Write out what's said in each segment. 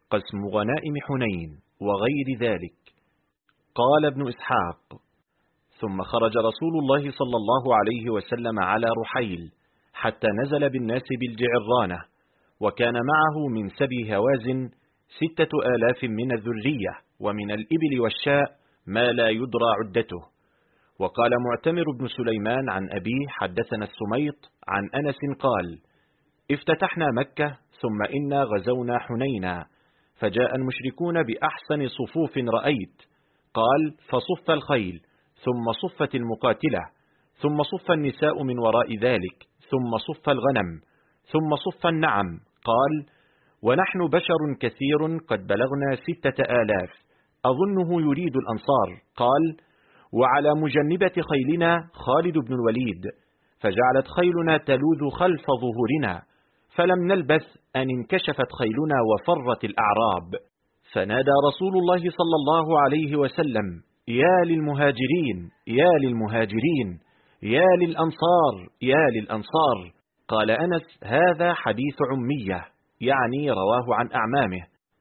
قسم غنائم حنين وغير ذلك. قال ابن إسحاق: ثم خرج رسول الله صلى الله عليه وسلم على رحيل حتى نزل بالناس بالجعرانة، وكان معه من سبي هوازن 6,000 من الذرية ومن الإبل والشاء ما لا يدرى عدته. وقال معتمر بن سليمان عن أبيه حدثنا السميط عن أنس قال: افتتحنا مكة ثم إنا غزونا حنينا، فجاء المشركون بأحسن صفوف رأيت. قال: فصف الخيل، ثم صفت المقاتلة، ثم صف النساء من وراء ذلك، ثم صف الغنم، ثم صف النعم. قال: ونحن بشر كثير قد بلغنا 6,000، أظنه يريد الأنصار. قال: وعلى مجنبة خيلنا خالد بن الوليد، فجعلت خيلنا تلوذ خلف ظهورنا، فلم نلبث أن انكشفت خيلنا وفرت الأعراب، فنادى رسول الله صلى الله عليه وسلم: يا للمهاجرين، يا للمهاجرين، يا للأنصار، يا للأنصار. قال أنس: هذا حديث عمية، يعني رواه عن أعمامه.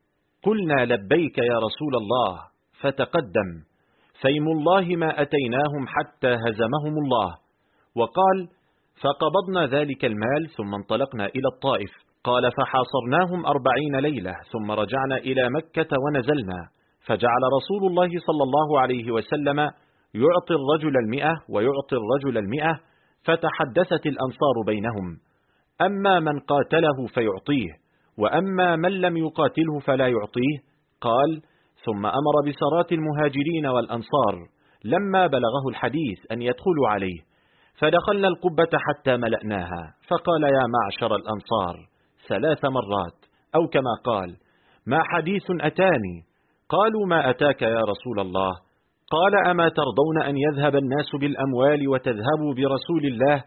قلنا: لبيك يا رسول الله، فتقدم، فيم الله ما أتيناهم حتى هزمهم الله. وقال: فقبضنا ذلك المال ثم انطلقنا إلى الطائف. قال: فحاصرناهم 40 ليلة ثم رجعنا إلى مكة ونزلنا، فجعل رسول الله صلى الله عليه وسلم يعطي الرجل 100 ويعطي الرجل 100، فتحدثت الأنصار بينهم: أما من قاتله فيعطيه، وأما من لم يقاتله فلا يعطيه. قال: ثم أمر بسرات المهاجرين والأنصار لما بلغه الحديث أن يدخلوا عليه، فدخلنا القبة حتى ملأناها، فقال: يا معشر الأنصار 3 مرات، أو كما قال: ما حديث أتاني؟ قالوا: ما أتاك يا رسول الله؟ قال: أما ترضون أن يذهب الناس بالأموال وتذهبوا برسول الله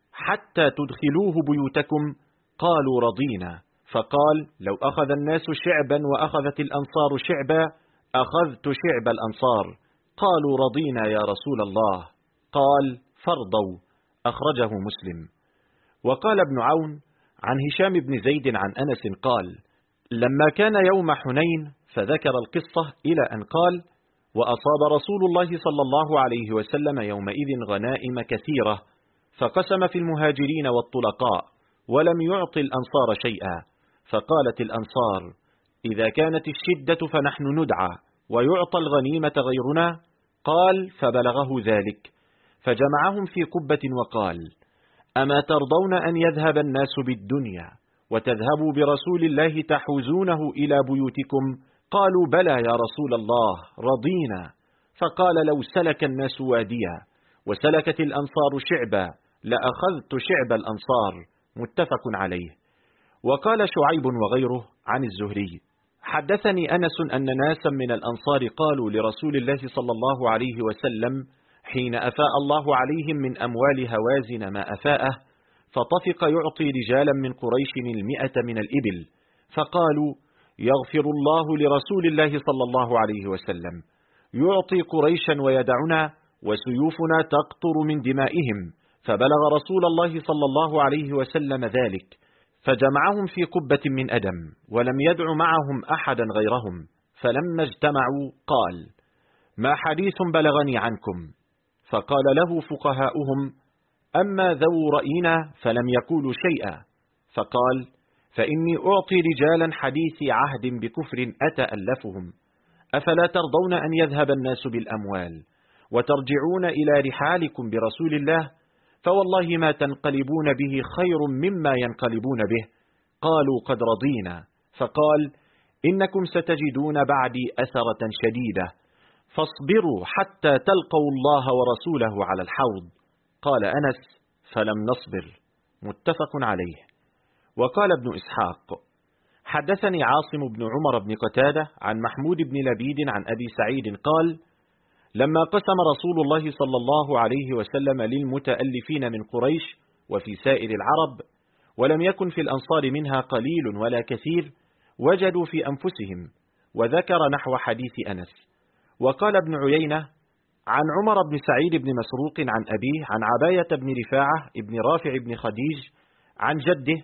حتى تدخلوه بيوتكم؟ قالوا: رضينا. فقال: لو أخذ الناس شعبا وأخذت الأنصار شعبا أخذت شعب الأنصار. قالوا: رضينا يا رسول الله. قال: فارضوا. أخرجه مسلم. وقال ابن عون عن هشام بن زيد عن أنس قال: لما كان يوم حنين فذكر القصة إلى أن قال: وأصاب رسول الله صلى الله عليه وسلم يومئذ غنائم كثيرة، فقسم في المهاجرين والطلقاء، ولم يعط الأنصار شيئا. فقالت الأنصار: إذا كانت الشدة فنحن ندعى ويعطى الغنيمة غيرنا. قال: فبلغه ذلك، فجمعهم في قبة وقال: أما ترضون أن يذهب الناس بالدنيا وتذهبوا برسول الله تحوزونه إلى بيوتكم؟ قالوا: بلى يا رسول الله، رضينا. فقال: لو سلك الناس واديا وسلكت الأنصار شعبا لأخذت شعب الأنصار. متفق عليه. وقال شعيب وغيره عن الزهري: حدثني أنس أن ناسا من الأنصار قالوا لرسول الله صلى الله عليه وسلم حين أفاء الله عليهم من أموال هوازن ما أفاءه، فطفق يعطي رجالا من قريش 100 من الإبل، فقالوا: يغفر الله لرسول الله صلى الله عليه وسلم، يعطي قريشا ويدعنا وسيوفنا تقطر من دمائهم. فبلغ رسول الله صلى الله عليه وسلم ذلك، فجمعهم في قبة من أدم، ولم يدع معهم أحدا غيرهم. فلما اجتمعوا قال: ما حديث بلغني عنكم؟ فقال له فقهاؤهم: أما ذو رأينا فلم يقولوا شيئا. فقال: فإني أعطي رجالا حديث عهد بكفر أتألفهم، أفلا ترضون أن يذهب الناس بالأموال وترجعون إلى رحالكم برسول الله؟ فوالله ما تنقلبون به خير مما ينقلبون به. قالوا: قد رضينا. فقال: إنكم ستجدون بعدي أثرة شديدة، فاصبروا حتى تلقوا الله ورسوله على الحوض. قال أنس: فلم نصبر. متفق عليه. وقال ابن إسحاق: حدثني عاصم بن عمر بن قتادة عن محمود بن لبيد عن أبي سعيد قال: لما قسم رسول الله صلى الله عليه وسلم للمتألفين من قريش وفي سائر العرب، ولم يكن في الأنصار منها قليل ولا كثير، وجدوا في أنفسهم، وذكر نحو حديث أنس. وقال ابن عيينة عن عمر بن سعيد بن مسروق عن أبيه عن عباية بن رفاعة بن رافع بن خديج عن جده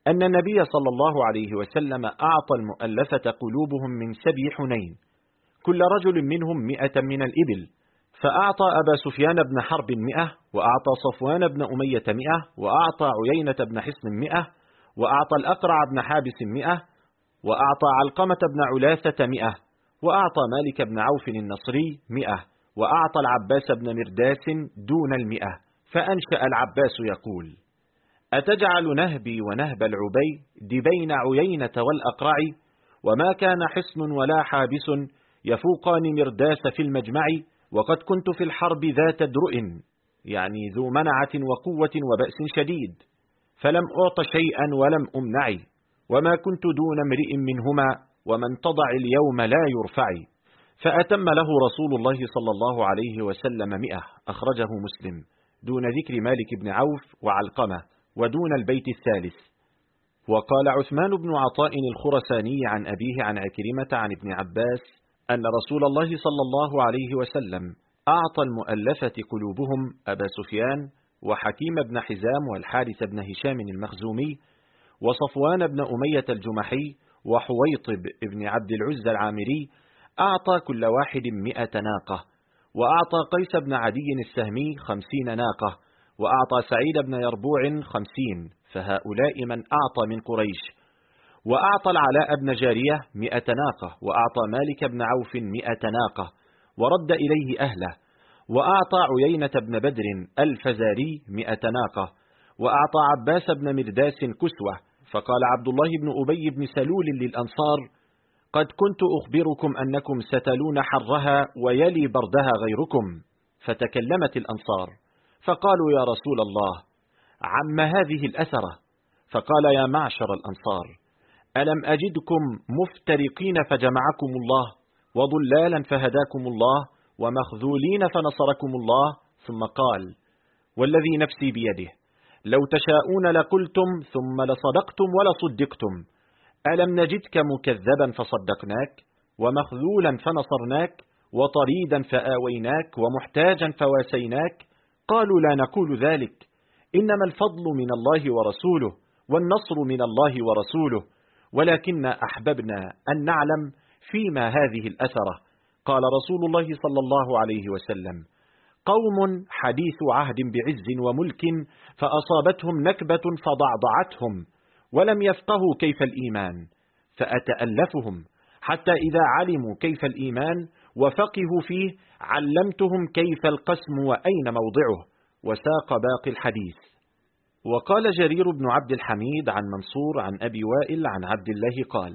أن النبي صلى الله عليه وسلم أعطى المؤلفة قلوبهم من سبي حنين كل رجل منهم 100 من الإبل، فأعطى أبا سفيان بن حرب 100، وأعطى صفوان بن أمية 100، وأعطى عيينة بن حصن 100، وأعطى الأقرع بن حابس 100، وأعطى علقمة بن علاثة 100، وأعطى مالك بن عوف النصري 100، وأعطى العباس بن مرداس دون 100. فأنشأ العباس يقول: أتجعل نهبي ونهب العبيد بين عيينة والأقرع، وما كان حصن ولا حابس يفوقان مرداس في المجمع، وقد كنت في الحرب ذات درء، يعني ذو منعة وقوة وبأس شديد، فلم أعط شيئا ولم أمنع، وما كنت دون امرئ منهما، ومن تضع اليوم لا يرفع. فأتم له رسول الله صلى الله عليه وسلم 100، أخرجه مسلم، دون ذكر مالك بن عوف وعلقمة، ودون البيت الثالث. وقال عثمان بن عطاء الخرساني عن أبيه عن عكرمة عن ابن عباس أن رسول الله صلى الله عليه وسلم أعطى المؤلفة قلوبهم أبا سفيان وحكيم بن حزام والحارث بن هشام المخزومي وصفوان بن أمية الجمحي وحويطب بن عبد العزى العامري، أعطى كل واحد 100 ناقة، وأعطى قيس بن عدي السهمي 50 ناقة، وأعطى سعيد بن يربوع 50، فهؤلاء من أعطى من قريش. وأعطى العلاء بن جارية 100 ناقة، وأعطى مالك بن عوف 100 ناقة، ورد إليه أهله. وأعطى عيينة بن بدر الفزاري 100 ناقة، وأعطى عباس بن مرداس كسوة. فقال عبد الله بن أبي بن سلول للأنصار: قد كنت أخبركم أنكم ستلون حرها ويلي بردها غيركم. فتكلمت الأنصار فقالوا: يا رسول الله، عم هذه الأثرة. فقال: يا معشر الأنصار، ألم أجدكم مفترقين فجمعكم الله، وضلالا فهداكم الله، ومخذولين فنصركم الله؟ ثم قال: والذي نفسي بيده، لو تشاءون لقلتم ثم لصدقتم ولصدقتم. ألم نجدك مكذبا فصدقناك، ومخذولا فنصرناك، وطريدا فآويناك، ومحتاجا فواسيناك؟ قالوا: لا نقول ذلك، إنما الفضل من الله ورسوله، والنصر من الله ورسوله، ولكن أحببنا أن نعلم فيما هذه الأثرة. قال رسول الله صلى الله عليه وسلم: قوم حديث عهد بعز وملك، فأصابتهم نكبة فضعضعتهم، ولم يفقهوا كيف الإيمان، فأتألفهم حتى إذا علموا كيف الإيمان وفقهوا فيه علمتهم كيف القسم وأين موضعه. وساق باقي الحديث. وقال جرير بن عبد الحميد عن منصور عن أبي وائل عن عبد الله قال: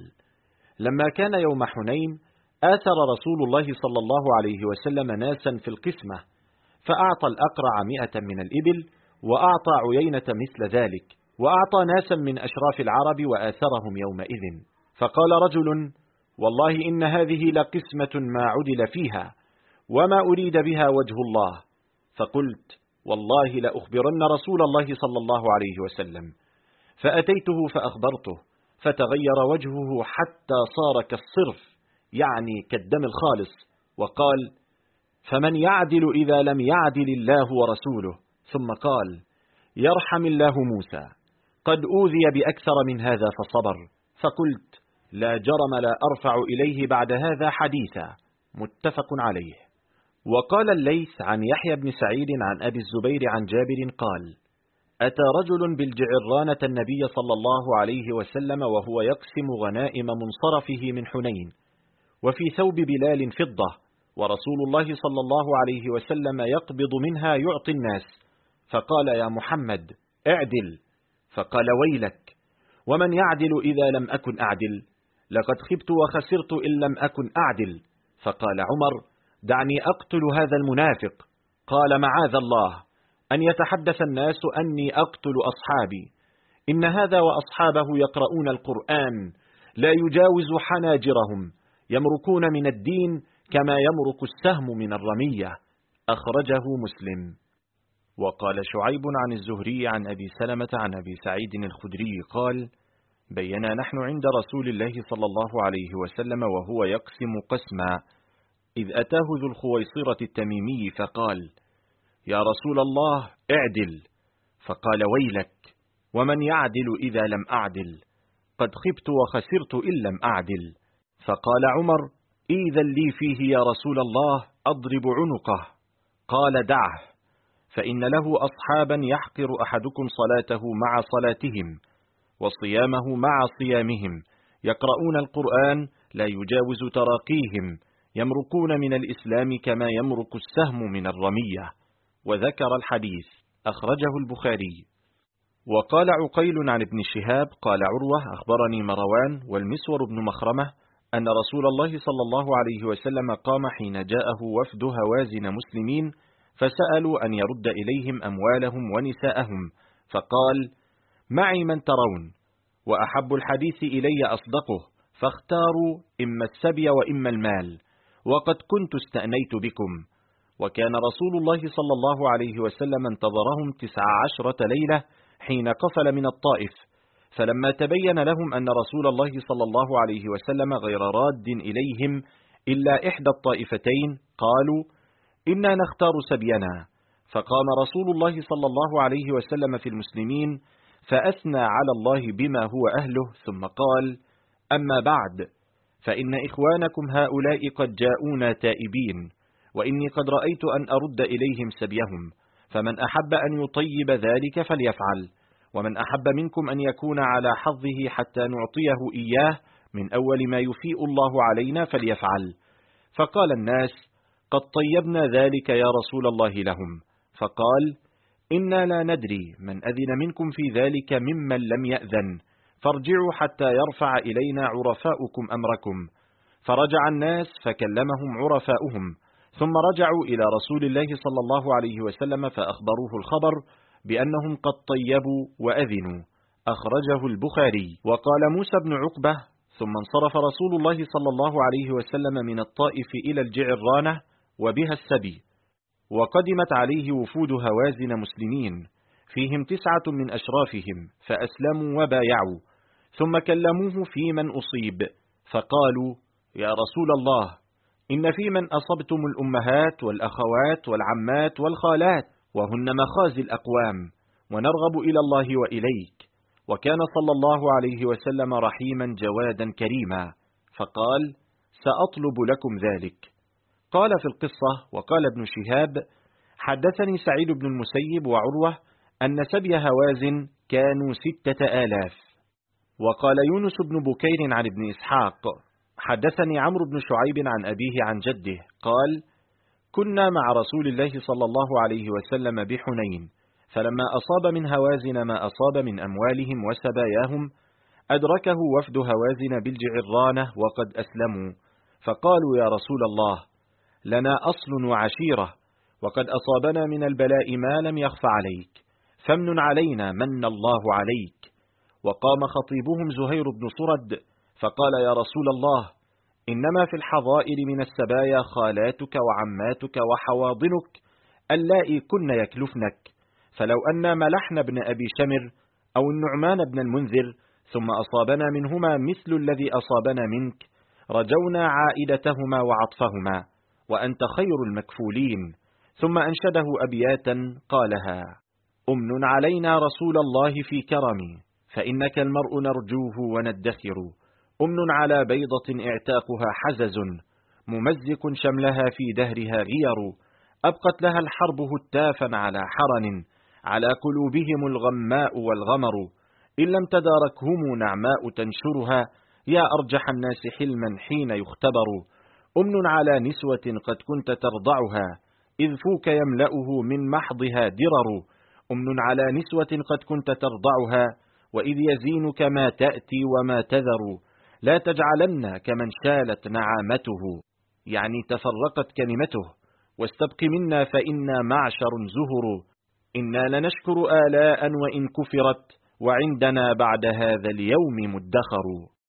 لما كان يوم حنين آثر رسول الله صلى الله عليه وسلم ناسا في القسمة، فأعطى الأقرع 100 من الإبل، وأعطى عيينة مثل ذلك، وأعطى ناسا من أشراف العرب وآثرهم يومئذ. فقال رجل: والله إن هذه لقسمة ما عدل فيها، وما أريد بها وجه الله. فقلت: والله لأخبرن رسول الله صلى الله عليه وسلم. فأتيته فأخبرته، فتغير وجهه حتى صار كالصرف، يعني كالدم الخالص، وقال: فمن يعدل إذا لم يعدل الله ورسوله؟ ثم قال: يرحم الله موسى، قد أوذي بأكثر من هذا فصبر. فقلت: لا جرم لا أرفع إليه بعد هذا حديثا. متفق عليه. وقال الليث عن يحيى بن سعيد عن أبي الزبير عن جابر قال: أتى رجل بالجعرانة النبي صلى الله عليه وسلم وهو يقسم غنائم منصرفه من حنين، وفي ثوب بلال فضة، ورسول الله صلى الله عليه وسلم يقبض منها يعطي الناس. فقال: يا محمد اعدل. فقال: ويلك، ومن يعدل إذا لم أكن أعدل؟ لقد خبت وخسرت إن لم أكن أعدل. فقال عمر: دعني أقتل هذا المنافق. قال: معاذ الله أن يتحدث الناس أني أقتل أصحابي، إن هذا وأصحابه يقرؤون القرآن لا يجاوز حناجرهم، يمركون من الدين كما يمرك السهم من الرمية. أخرجه مسلم. وقال شعيب عن الزهري عن أبي سلمة عن أبي سعيد الخدري قال: بينا نحن عند رسول الله صلى الله عليه وسلم وهو يقسم قسما، إذ أتاه ذو الخويصرة التميمي فقال: يا رسول الله اعدل. فقال: ويلك، ومن يعدل إذا لم أعدل؟ قد خبت وخسرت إن لم أعدل. فقال عمر: إذا لي فيه يا رسول الله أضرب عنقه. قال: دعه، فإن له أصحابا يحقر أحدكم صلاته مع صلاتهم وصيامه مع صيامهم، يقرؤون القرآن لا يجاوز تراقيهم، يمرقون من الإسلام كما يمرق السهم من الرمية. وذكر الحديث، أخرجه البخاري. وقال عقيل عن ابن شهاب قال عروة: أخبرني مروان والمسور بن مخرمة أن رسول الله صلى الله عليه وسلم قام حين جاءه وفد هوازن مسلمين فسألوا أن يرد إليهم أموالهم ونساءهم، فقال: معي من ترون، وأحب الحديث إلي أصدقه، فاختاروا إما السبي وإما المال، وقد كنت استأنيت بكم. وكان رسول الله صلى الله عليه وسلم انتظرهم 19 ليلة حين قفل من الطائف، فلما تبين لهم أن رسول الله صلى الله عليه وسلم غير راد إليهم إلا إحدى الطائفتين قالوا: إنا نختار سبينا. فقام رسول الله صلى الله عليه وسلم في المسلمين فأثنى على الله بما هو أهله، ثم قال: أما بعد، فإن إخوانكم هؤلاء قد جاءونا تائبين، وإني قد رأيت أن أرد إليهم سبيهم، فمن أحب أن يطيب ذلك فليفعل، ومن أحب منكم أن يكون على حظه حتى نعطيه إياه من أول ما يفيء الله علينا فليفعل. فقال الناس: قد طيبنا ذلك يا رسول الله لهم. فقال: إنا لا ندري من أذن منكم في ذلك ممن لم يأذن، فارجعوا حتى يرفع إلينا عرفاؤكم أمركم. فرجع الناس فكلمهم عرفاؤهم، ثم رجعوا إلى رسول الله صلى الله عليه وسلم فأخبروه الخبر بأنهم قد طيبوا وأذنوا. أخرجه البخاري. وقال موسى بن عقبة: ثم انصرف رسول الله صلى الله عليه وسلم من الطائف إلى الجعرانة وبها السبي، وقدمت عليه وفود هوازن مسلمين فيهم 9 من أشرافهم، فأسلموا وبايعوا، ثم كلموه في من أصيب، فقالوا: يا رسول الله، إن في من أصبتم الأمهات والأخوات والعمات والخالات، وهن مخازي الأقوام، ونرغب إلى الله وإليك. وكان صلى الله عليه وسلم رحيما جوادا كريما، فقال: سأطلب لكم ذلك. قال في القصة: وقال ابن شهاب: حدثني سعيد بن المسيب وعروة أن سبي هوازن كانوا 6000. وقال يونس بن بكير عن ابن إسحاق: حدثني عمرو بن شعيب عن أبيه عن جده قال: كنا مع رسول الله صلى الله عليه وسلم بحنين، فلما أصاب من هوازن ما أصاب من أموالهم وسباياهم أدركه وفد هوازن بالجعرانة وقد أسلموا، فقالوا: يا رسول الله، لنا أصل وعشيرة، وقد أصابنا من البلاء ما لم يخف عليك، فامنن علينا من الله عليك. وقام خطيبهم زهير بن صرد فقال: يا رسول الله، إنما في الحظائر من السبايا خالاتك وعماتك وحواضنك اللائي كن يكلفنك، فلو أن ملحن بن أبي شمر أو النعمان بن المنذر ثم أصابنا منهما مثل الذي أصابنا منك رجونا عائدتهما وعطفهما، وأنت خير المكفولين. ثم أنشده أبياتا قالها: أمن علينا رسول الله في كرمي، فإنك المرء نرجوه وندخر، أمن على بيضة اعتاقها حزز، ممزق شملها في دهرها غير، أبقت لها الحرب هتافا على حرن، على قلوبهم الغماء والغمر، إن لم تداركهم نعماء تنشرها، يا أرجح الناس حلما حين يختبر، أمن على نسوة قد كنت ترضعها، إذ فوك يملأه من محضها درر، أمن على نسوة قد كنت ترضعها، وإذ يزينك ما تأتي وما تذر، لا تجعلن كمن شالت نعامته، يعني تفرقت كلمته، واستبق منا فإنا معشر زهر، إنا لنشكر آلاء وإن كفرت، وعندنا بعد هذا اليوم مدخر.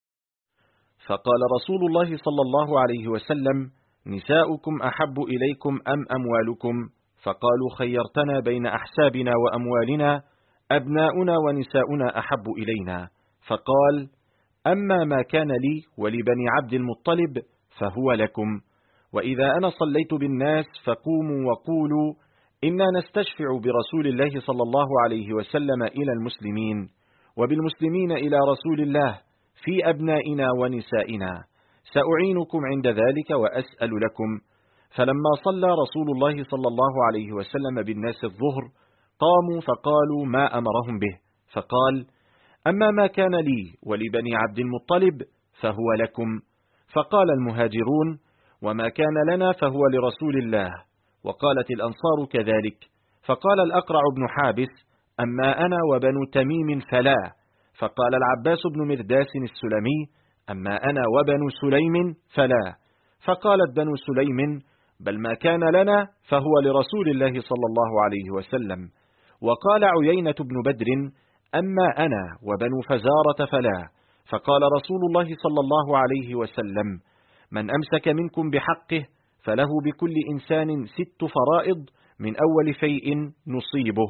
فقال رسول الله صلى الله عليه وسلم: نساؤكم أحب إليكم أم أموالكم؟ فقالوا: خيرتنا بين أحسابنا وأموالنا، أبناؤنا ونساؤنا أحب إلينا. فقال: أما ما كان لي ولبني عبد المطلب فهو لكم، وإذا أنا صليت بالناس فقوموا وقولوا: إنا نستشفع برسول الله صلى الله عليه وسلم إلى المسلمين، وبالمسلمين إلى رسول الله في أبنائنا ونسائنا، سأعينكم عند ذلك وأسأل لكم. فلما صلى رسول الله صلى الله عليه وسلم بالناس الظهر قاموا فقالوا ما أمرهم به، فقال: أما ما كان لي ولبني عبد المطلب فهو لكم. فقال المهاجرون: وما كان لنا فهو لرسول الله. وقالت الأنصار كذلك. فقال الأقرع بن حابس: أما أنا وبنو تميم فلا. فقال العباس بن مرداس السلمي: أما أنا وبنو سليم فلا. فقالت بنو سليم: بل ما كان لنا فهو لرسول الله صلى الله عليه وسلم. وقال عيينة بن بدر: أما أنا وبنو فزارة فلا. فقال رسول الله صلى الله عليه وسلم: من أمسك منكم بحقه فله بكل إنسان 6 فرائض من أول فيء نصيبه.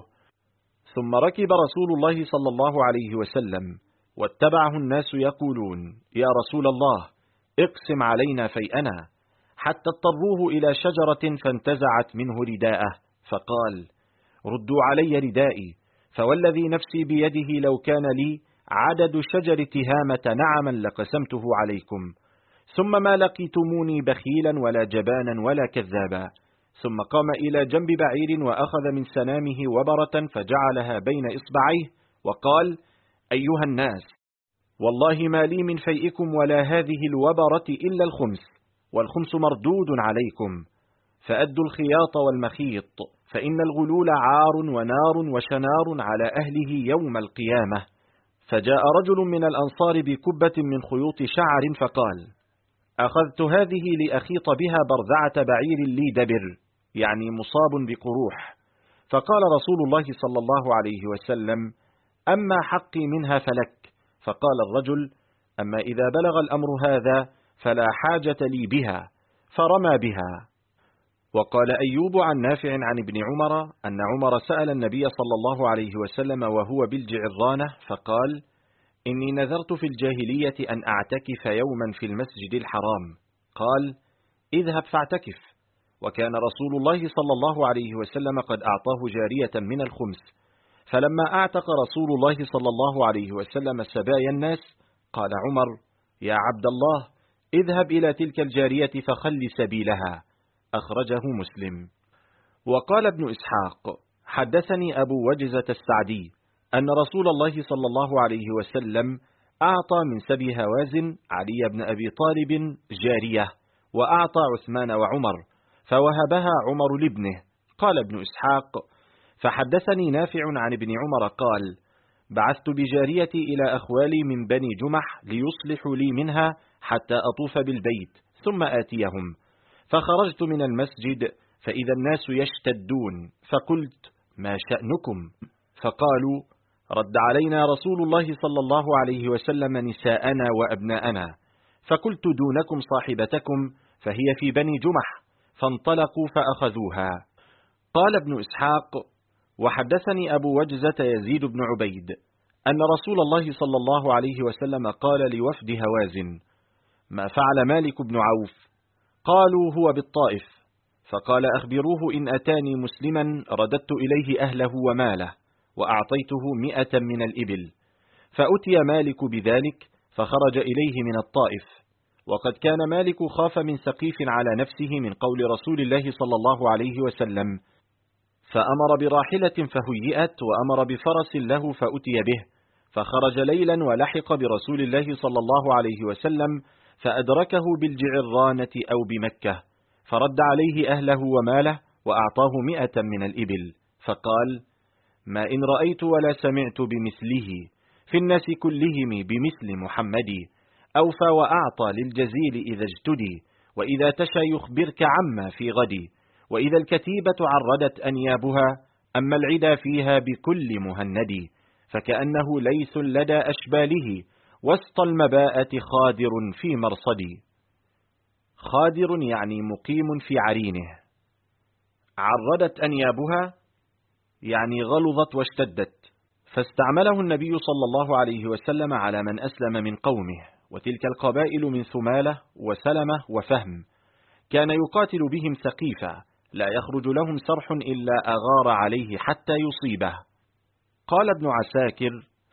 ثم ركب رسول الله صلى الله عليه وسلم واتبعه الناس يقولون: يا رسول الله اقسم علينا فيئنا، حتى اضطروه إلى شجرة فانتزعت منه رداءه، فقال: ردوا علي ردائي، فوالذي نفسي بيده لو كان لي عدد شجر تهامة نعما لقسمته عليكم. ثم ما لقيتموني بخيلا ولا جبانا ولا كذابا. ثم قام إلى جنب بعير وأخذ من سنامه وبرة فجعلها بين إصبعيه وقال: أيها الناس، والله ما لي من فيئكم ولا هذه الوبرة إلا الخمس، والخمس مردود عليكم، فأدوا الخياط والمخيط، فإن الغلول عار ونار وشنار على أهله يوم القيامة. فجاء رجل من الأنصار بكبة من خيوط شعر فقال: أخذت هذه لأخيط بها برذعة بعير لي دبر، يعني مصاب بقروح. فقال رسول الله صلى الله عليه وسلم: أما حقي منها فلك. فقال الرجل: أما إذا بلغ الأمر هذا فلا حاجة لي بها، فرمى بها. وقال أيوب عن نافع عن ابن عمر أن عمر سأل النبي صلى الله عليه وسلم وهو بالجعرانة فقال: إني نذرت في الجاهلية أن أعتكف يوما في المسجد الحرام. قال: اذهب فاعتكف. وكان رسول الله صلى الله عليه وسلم قد أعطاه جارية من الخمس. فلما أعتق رسول الله صلى الله عليه وسلم سبايا الناس قال عمر: يا عبد الله، اذهب إلى تلك الجارية فخل سبيلها. أخرجه مسلم. وقال ابن إسحاق: حدثني أبو وجزة السعدي أن رسول الله صلى الله عليه وسلم أعطى من سبي هوازن علي بن أبي طالب جارية، وأعطى عثمان وعمر، فوهبها عمر لابنه. قال ابن إسحاق: فحدثني نافع عن ابن عمر قال: بعثت بجاريتي إلى أخوالي من بني جمح ليصلحوا لي منها حتى أطوف بالبيت ثم آتيهم. فخرجت من المسجد فإذا الناس يشتدون، فقلت: ما شأنكم؟ فقالوا: رد علينا رسول الله صلى الله عليه وسلم نساءنا وأبناءنا، فقلت: دونكم صاحبتكم فهي في بني جمح. فانطلقوا فأخذوها. قال ابن إسحاق: وحدثني أبو وجزة يزيد بن عبيد أن رسول الله صلى الله عليه وسلم قال لوفد هوازن: ما فعل مالك بن عوف؟ قالوا: هو بالطائف. فقال: أخبروه إن أتاني مسلما رددت إليه أهله وماله، وأعطيته 100 من الإبل. فأتي مالك بذلك فخرج إليه من الطائف، وقد كان مالك خاف من سقيف على نفسه من قول رسول الله صلى الله عليه وسلم، فأمر براحلة فهيئت، وأمر بفرس له فأتي به، فخرج ليلا ولحق برسول الله صلى الله عليه وسلم فأدركه بالجعرانة أو بمكة، فرد عليه أهله وماله وأعطاه 100 من الإبل، فقال: ما إن رأيت ولا سمعت بمثله في الناس كلهم بمثل محمد، أوفى وأعطى للجزيل إذا اجتدي، وإذا تشى يخبرك عما في غدي، وإذا الكتيبة عردت أنيابها، أما العدا فيها بكل مهند، فكأنه ليث لدى أشباله، وسط المباءة خادر في مرصدي. خادر يعني مقيم في عرينه. عردت أنيابها يعني غلظت واشتدت، فاستعمله النبي صلى الله عليه وسلم على من أسلم من قومه، وتلك القبائل من ثمالة وسلمة وفهم، كان يقاتل بهم سقيفا لا يخرج لهم سرح إلا أغار عليه حتى يصيبه. قال ابن عساكر: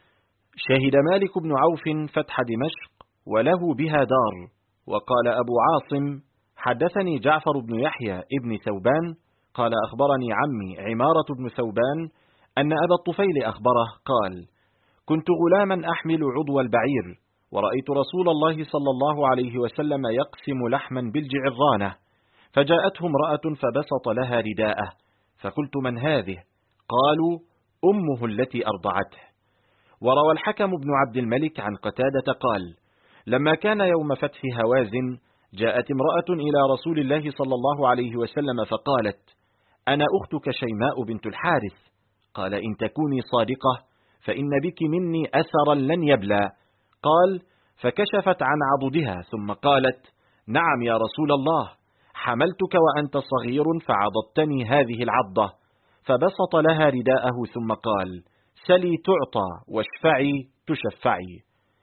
شهد مالك بن عوف فتح دمشق وله بها دار. وقال أبو عاصم: حدثني جعفر بن يحيى ابن ثوبان قال أخبرني عمي عمارة بن ثوبان أن أبا الطفيل أخبره قال: كنت غلاما أحمل عضو البعير، ورأيت رسول الله صلى الله عليه وسلم يقسم لحما بالجعرانة، فجاءته امرأة فبسط لها رداءه، فقلت: من هذه؟ قالوا: أمه التي أرضعته. وروى الحكم بن عبد الملك عن قتادة قال: لما كان يوم فتح هوازن جاءت امرأة إلى رسول الله صلى الله عليه وسلم فقالت: أنا أختك شيماء بنت الحارث. قال: إن تكوني صادقة فإن بك مني أثرا لن يبلى. قال: فكشفت عن عضدها ثم قالت: نعم يا رسول الله، حملتك وأنت صغير فعضدتني هذه العضة. فبسط لها رداءه ثم قال: سلي تعطى واشفعي تشفعي.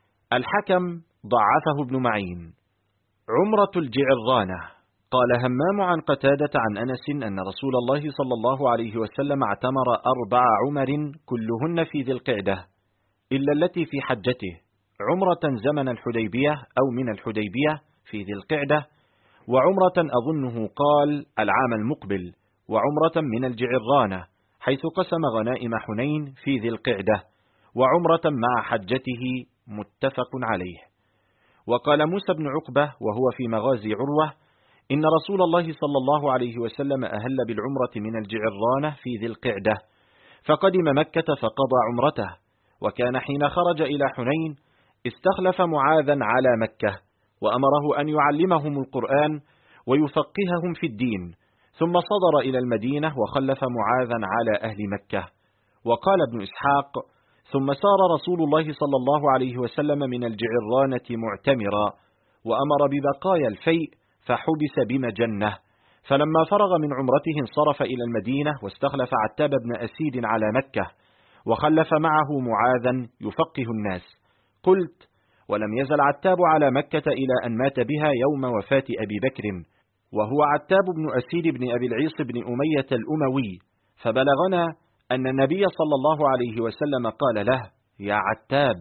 الحكم ضعفه ابن معين. عمرة الجعرانة. قال همام عن قتادة عن أنس أن رسول الله صلى الله عليه وسلم اعتمر 4 عمر كلهن في ذي القعدة إلا التي في حجته، عمرة زمن الحديبية أو من الحديبية في ذي القعدة، وعمرة أظنه قال العام المقبل، وعمرة من الجعرانة حيث قسم غنائم حنين في ذي القعدة، وعمرة مع حجته متفق عليه. وقال موسى بن عقبة وهو في مغازي عروة: إن رسول الله صلى الله عليه وسلم أهل بالعمرة من الجعرانة في ذي القعدة، فقدم مكة فقضى عمرته، وكان حين خرج إلى حنين استخلف معاذا على مكة، وأمره أن يعلمهم القرآن ويفقههم في الدين، ثم صدر إلى المدينة وخلف معاذا على أهل مكة. وقال ابن إسحاق: ثم سار رسول الله صلى الله عليه وسلم من الجعرانة معتمرا، وأمر ببقايا الفيء فحبس بمجنة، فلما فرغ من عمرته انصرف إلى المدينة واستخلف عتاب بن أسيد على مكة، وخلف معه معاذا يفقه الناس. قلت: ولم يزل عتاب على مكة إلى أن مات بها يوم وفاة أبي بكر، وهو عتاب بن أسيد بن أبي العيص بن أمية الأموي، فبلغنا أن النبي صلى الله عليه وسلم قال له: يا عتاب،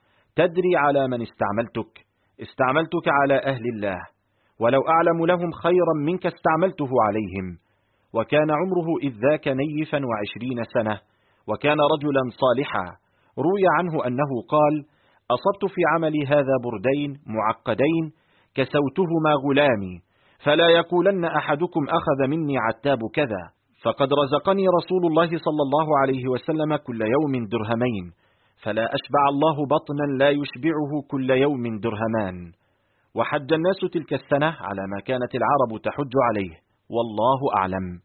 تدري على من استعملتك؟ استعملتك على أهل الله، ولو أعلم لهم خيرا منك استعملته عليهم. وكان عمره إذ ذاك نيفا 20 سنة، وكان رجلا صالحا. روي عنه أنه قال: أصبت في عملي هذا بردين معقدين كسوتهما غلامي، فلا يقولن أحدكم أخذ مني عتاب كذا، فقد رزقني رسول الله صلى الله عليه وسلم كل يوم درهمين، فلا أشبع الله بطنا لا يشبعه كل يوم درهمان. وحج الناس تلك السنة على ما كانت العرب تحج عليه، والله أعلم.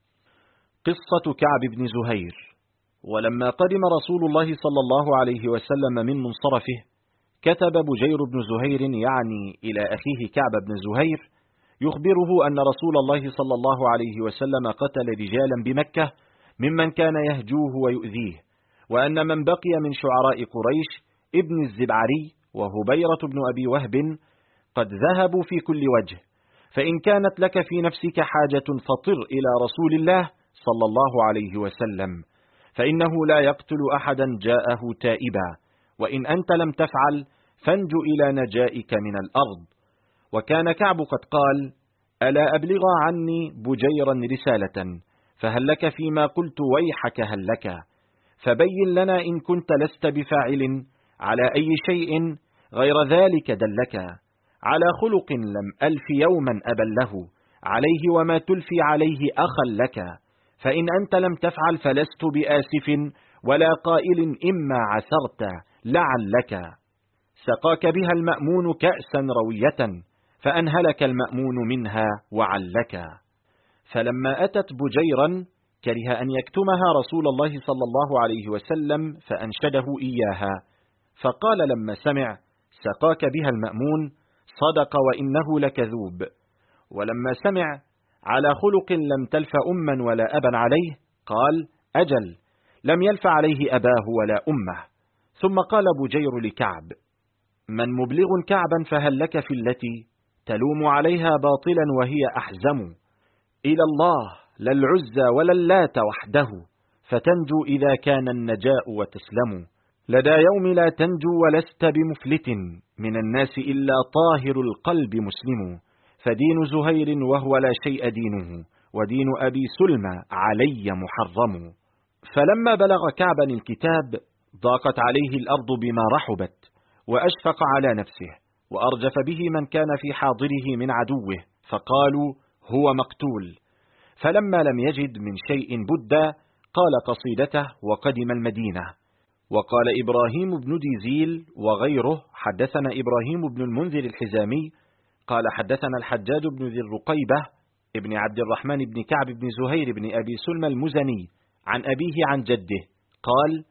قصة كعب بن زهير. ولما قدم رسول الله صلى الله عليه وسلم من منصرفه كتب بجير بن زهير يعني إلى أخيه كعب بن زهير يخبره أن رسول الله صلى الله عليه وسلم قتل رجالا بمكة ممن كان يهجوه ويؤذيه، وأن من بقي من شعراء قريش ابن الزبعري وهبيرة بن أبي وهب قد ذهبوا في كل وجه، فإن كانت لك في نفسك حاجة فطر إلى رسول الله صلى الله عليه وسلم، فإنه لا يقتل أحدا جاءه تائبا، وإن أنت لم تفعل فانج إلى نجائك من الأرض. وكان كعب قد قال: ألا أبلغ عني بجيرا رسالة، فهل لك فيما قلت ويحك هل لك، فبين لنا إن كنت لست بفاعل على أي شيء غير ذلك دلك، على خلق لم ألف يوما أبله عليه وما تلفي عليه أخا لك، فإن أنت لم تفعل فلست بآسف ولا قائل إما عثرت لعلك. سقاك بها المأمون كأسا روية، فأنهلك المأمون منها وعلك. فلما أتت بجيرا كره أن يكتمها رسول الله صلى الله عليه وسلم فأنشده إياها، فقال لما سمع: سقاك بها المأمون، صدق وإنه لكذوب. ولما سمع: على خلق لم تلف أما ولا أبا عليه، قال: أجل، لم يلف عليه أباه ولا أمه. ثم قال بجير لكعب: من مبلغ كعبا فهل لك في التي تلوم عليها باطلا وهي أحزم؟ إلى الله لا العزى ولا اللات وحده، فتنجو إذا كان النجاء وتسلم. لدى يوم لا تنجو ولست بمفلت، من الناس إلا طاهر القلب مسلم. فدين زهير وهو لا شيء دينه، ودين أبي سلمى علي محرم. فلما بلغ كعبا الكتاب ضاقت عليه الأرض بما رحبت، وأشفق على نفسه، وأرجف به من كان في حاضره من عدوه، فقالوا هو مقتول. فلما لم يجد من شيء بدا قال قصيدته وقدم المدينة. وقال إبراهيم بن ديزيل وغيره حدثنا إبراهيم بن المنذر الحزامي قال حدثنا الحجاج بن ذي الرقيبة ابن عبد الرحمن بن كعب بن زهير بن أبي سلمى المزني عن أبيه عن جده قال: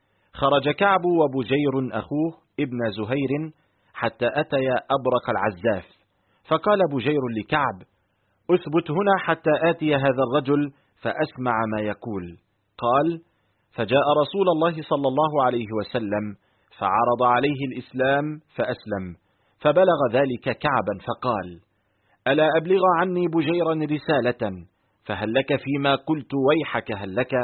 خرج كعب وبجير أخوه ابن زهير حتى أتيا أبرق العزاف، فقال بجير لكعب: أثبت هنا حتى آتي هذا الرجل فأسمع ما يقول. قال: فجاء رسول الله صلى الله عليه وسلم فعرض عليه الإسلام فأسلم، فبلغ ذلك كعبا فقال: ألا أبلغ عني بجيرا رسالة؟ فهل لك فيما قلت ويحك هل لك؟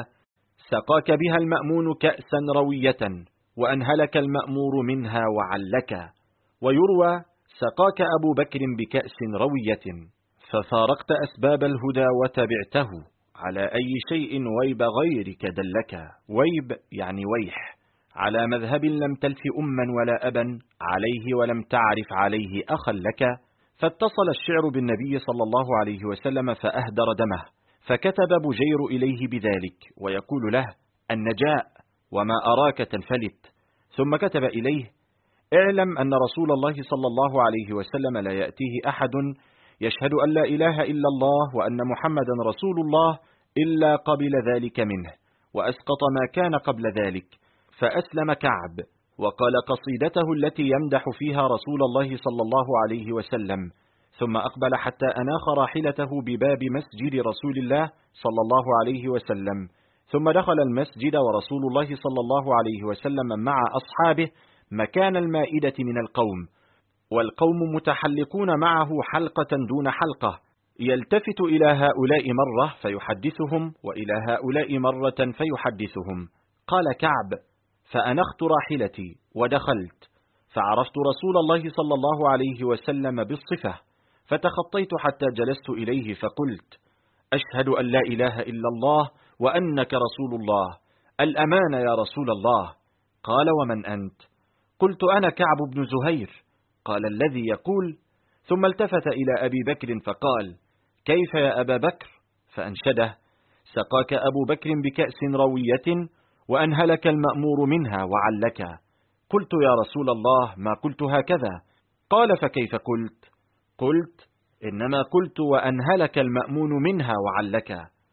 سقاك بها المأمون كأسا روية، وأنهلك المأمور منها وعلك. ويروى: سقاك أبو بكر بكأس روية، ففارقت أسباب الهدى وتبعته، على أي شيء ويب غيرك دلك. ويب يعني ويح، على مذهب لم تلف أما ولا أبا عليه، ولم تعرف عليه أخا لك. فاتصل الشعر بالنبي صلى الله عليه وسلم فأهدر دمه، فكتب بجير إليه بذلك ويقول له: النجاء وما أراك تنفلت. ثم كتب إليه: اعلم أن رسول الله صلى الله عليه وسلم لا يأتيه أحد يشهد أن لا إله إلا الله وأن محمدا رسول الله إلا قبل ذلك منه، وأسقط ما كان قبل ذلك. فأسلم كعب، وقال قصيدته التي يمدح فيها رسول الله صلى الله عليه وسلم، ثم أقبل حتى أناخ راحلته بباب مسجد رسول الله صلى الله عليه وسلم، ثم دخل المسجد ورسول الله صلى الله عليه وسلم مع أصحابه مكان المائدة من القوم، والقوم متحلقون معه حلقة دون حلقة، يلتفت إلى هؤلاء مرة فيحدثهم، وإلى هؤلاء مرة فيحدثهم. قال كعب: فأنخت راحلتي ودخلت، فعرفت رسول الله صلى الله عليه وسلم بالصفة، فتخطيت حتى جلست إليه فقلت: أشهد أن لا إله إلا الله وأنك رسول الله، الأمان يا رسول الله. قال: ومن أنت؟ قلت: أنا كعب بن زهير. قال: الذي يقول. ثم التفت إلى أبي بكر فقال: كيف يا أبا بكر؟ فأنشده: سقاك أبو بكر بكأس روية، وأنهلك المأمور منها وعلك. قلت: يا رسول الله ما قلت هكذا. قال: فكيف قلت؟ قلت: إنما قلت وأنهلك المأمون منها وعلك.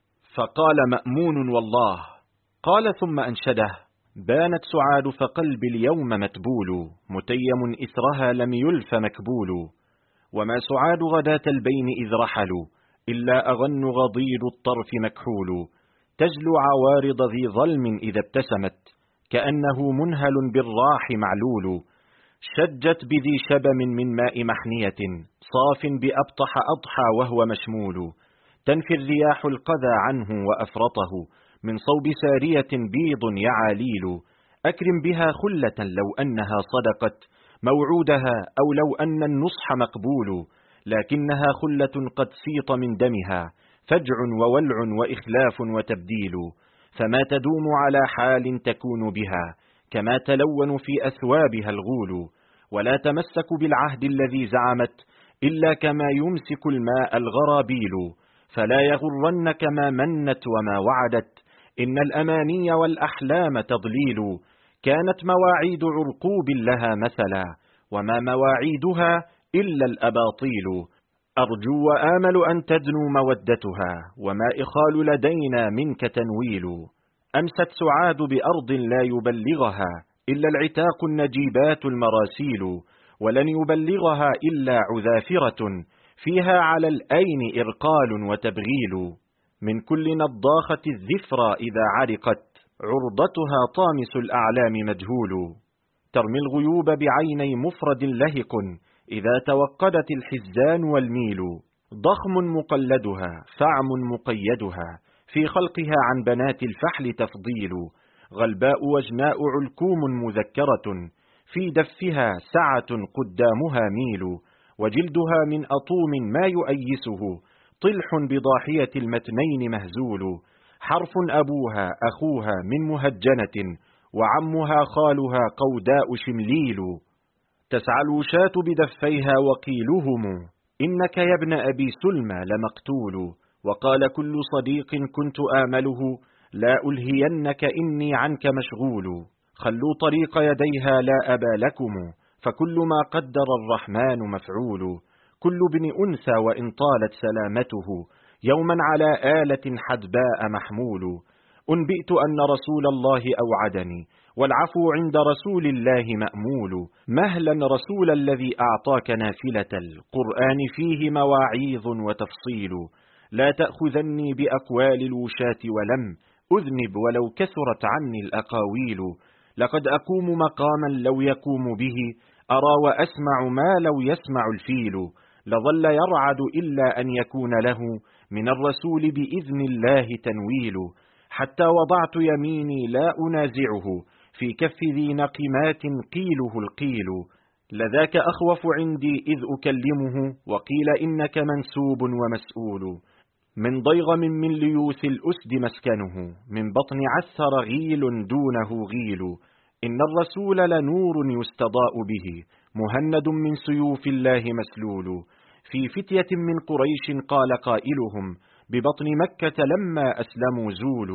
فقال: مأمون والله. قال ثم أنشده: بانت سعاد فقلبي اليوم متبول، متيم إثرها لم يلف مكبول. وما سعاد غداة البين إذ رحلوا، إلا أغن غضيض الطرف مكحول. تجلو عوارض ذي ظلم إذا ابتسمت، كأنه منهل بالراح معلول. شجت بذي شبم من ماء محنية، صاف بأبطح أضحى وهو مشمول. تنفي الرياح القذى عنه وأفرطه، من صوب سارية بيض يعاليل. أكرم بها خلة لو أنها صدقت موعودها، أو لو أن النصح مقبول. لكنها خلة قد سيط من دمها، فجع وولع وإخلاف وتبديل. فما تدوم على حال تكون بها، كما تلون في أثوابها الغول. ولا تمسك بالعهد الذي زعمت، إلا كما يمسك الماء الغرابيل. فلا يغرنك ما منت وما وعدت، إن الأماني والأحلام تضليل. كانت مواعيد عرقوب لها مثلا، وما مواعيدها إلا الأباطيل. أرجو وآمل أن تدنو مودتها، وما إخال لدينا منك تنويل. أمست سعاد بأرض لا يبلغها إلا العتاق النجيبات المراسيل. ولن يبلغها إلا عذافرة، فيها على الأين إرقال وتبغيل. من كل نضاخة الذفرى إذا عرقت، عرضتها طامس الأعلام مجهول. ترمي الغيوب بعيني مفرد لهق، إذا توقدت الحزان والميل. ضخم مقلدها فعم مقيدها، في خلقها عن بنات الفحل تفضيل، غلباء وجناء علكوم مذكرة، في دفها سعة قدامها ميل، وجلدها من أطوم ما يؤيسه، طلح بضاحية المتنين مهزول، حرف أبوها أخوها من مهجنة، وعمها خالها قوداء شمليل، تسعى الوشاة بدفيها وقيلهم، إنك يا ابن أبي سلمى لمقتول، وقال كل صديق كنت آمله، لا ألهينك إني عنك مشغول، خلوا طريق يديها لا أبا لكم، فكل ما قدر الرحمن مفعول، كل ابن أنثى وإن طالت سلامته، يوما على آلة حدباء محمول، أنبئت أن رسول الله أوعدني، والعفو عند رسول الله مأمول، مهلا رسول الذي أعطاك نافلة القرآن فيه مواعيظ وتفصيل، لا تأخذني بأقوال الوشاة ولم أذنب ولو كثرت عني الأقاويل، لقد أقوم مقاما لو يقوم به، أرى وأسمع ما لو يسمع الفيل، لظل يرعد إلا أن يكون له من الرسول بإذن الله تنويل، حتى وضعت يميني لا أنازعه، في كف ذي نقمات قيله القيل، لذاك أخوف عندي إذ أكلمه، وقيل إنك منسوب ومسؤول، من ضيغم من ليوث الأسد مسكنه، من بطن عسر غيل دونه غيل، إن الرسول لنور يستضاء به، مهند من سيوف الله مسلول، في فتية من قريش قال قائلهم، ببطن مكة لما أسلموا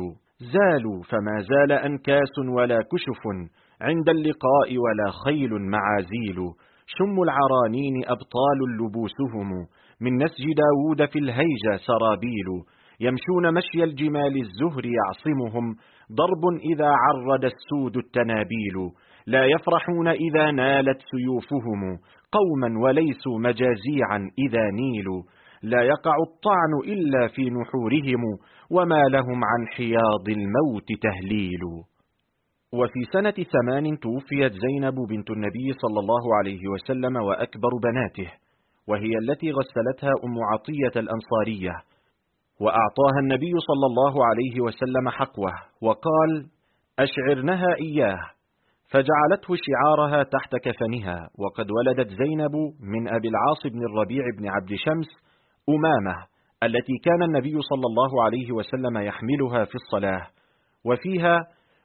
زالوا فما زال أنكاس ولا كشف، عند اللقاء ولا خيل معازيل، شم العرانين أبطال لبوسهم، من نسج داود في الهيجة سرابيل، يمشون مشي الجمال الزهر يعصمهم، ضرب إذا عرد السود التنابيل، لا يفرحون إذا نالت سيوفهم، قوما وليسوا مجازيعا إذا نيلوا، لا يقع الطعن إلا في نحورهم، وما لهم عن حياض الموت تهليل. وفي سنة 8 توفيت زينب بنت النبي صلى الله عليه وسلم وأكبر بناته، وهي التي غسلتها أم عطية الأنصارية، وأعطاها النبي صلى الله عليه وسلم حقوه، وقال أشعرنها إياه، فجعلته شعارها تحت كفنها. وقد ولدت زينب من أبي العاص بن الربيع بن عبد شمس أمامة، التي كان النبي صلى الله عليه وسلم يحملها في الصلاة، وفيها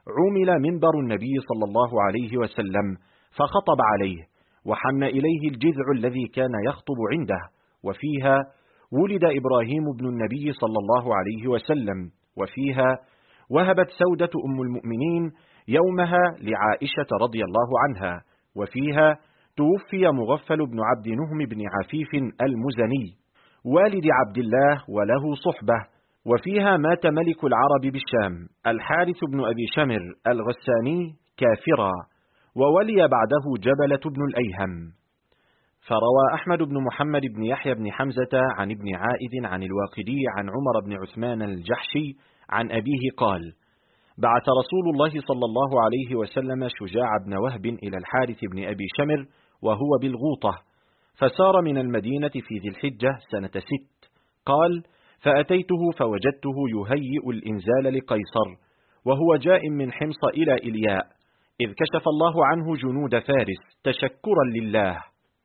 عمل منبر النبي صلى الله عليه وسلم فخطب عليه، وحن إليه الجذع الذي كان يخطب عنده، وفيها ولد إبراهيم بن النبي صلى الله عليه وسلم، وفيها وهبت سودة أم المؤمنين يومها لعائشة رضي الله عنها، وفيها توفي مغفل بن عبد نهم بن عفيف المزني والد عبد الله وله صحبة، وفيها مات ملك العرب بالشام الحارث بن أبي شمر الغساني كافرا، وولي بعده جبلة بن الأيهم. فروى أحمد بن محمد بن يحيى بن حمزة عن ابن عائد عن الواقدي عن عمر بن عثمان الجحشي عن أبيه قال: بعث رسول الله صلى الله عليه وسلم شجاع بن وهب إلى الحارث بن أبي شمر وهو بالغوطة، فسار من المدينة في ذي الحجة سنة 6. قال: فأتيته فوجدته يهيئ الإنزال لقيصر، وهو جاء من حمص إلى إلياء، إذ كشف الله عنه جنود فارس تشكرا لله،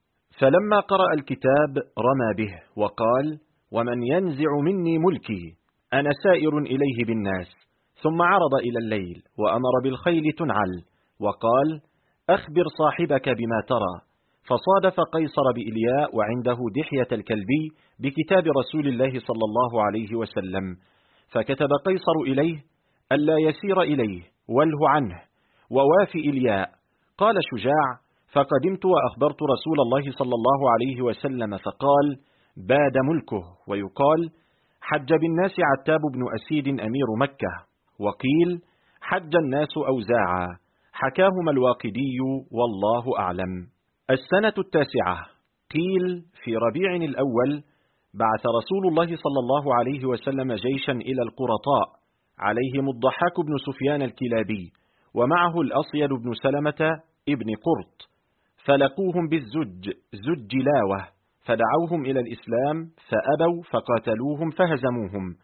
فلما قرأ الكتاب رمى به وقال: ومن ينزع مني ملكي أنا سائر إليه بالناس. ثم عرض إلى الليل وأمر بالخيل تنعل، وقال: أخبر صاحبك بما ترى. فصادف قيصر بإلياء وعنده دحية الكلبي بكتاب رسول الله صلى الله عليه وسلم، فكتب قيصر إليه ألا يسير إليه وله عنه ووافي إلياء. قال شجاع: فقدمت وأخبرت رسول الله صلى الله عليه وسلم، فقال: باد ملكه. ويقال: حج بالناس عتاب بن أسيد أمير مكة، وقيل: حج الناس أوزاعا، حكاهما الواقدي والله أعلم. السنة 9، قيل في ربيع الأول، بعث رسول الله صلى الله عليه وسلم جيشا إلى القرطاء، عليهم الضحاك بن سفيان الكلابي، ومعه الأصيد بن سلمة ابن قرط، فلقوهم بالزج زج لاوة، فدعوهم إلى الإسلام فأبوا فقاتلوهم فهزموهم.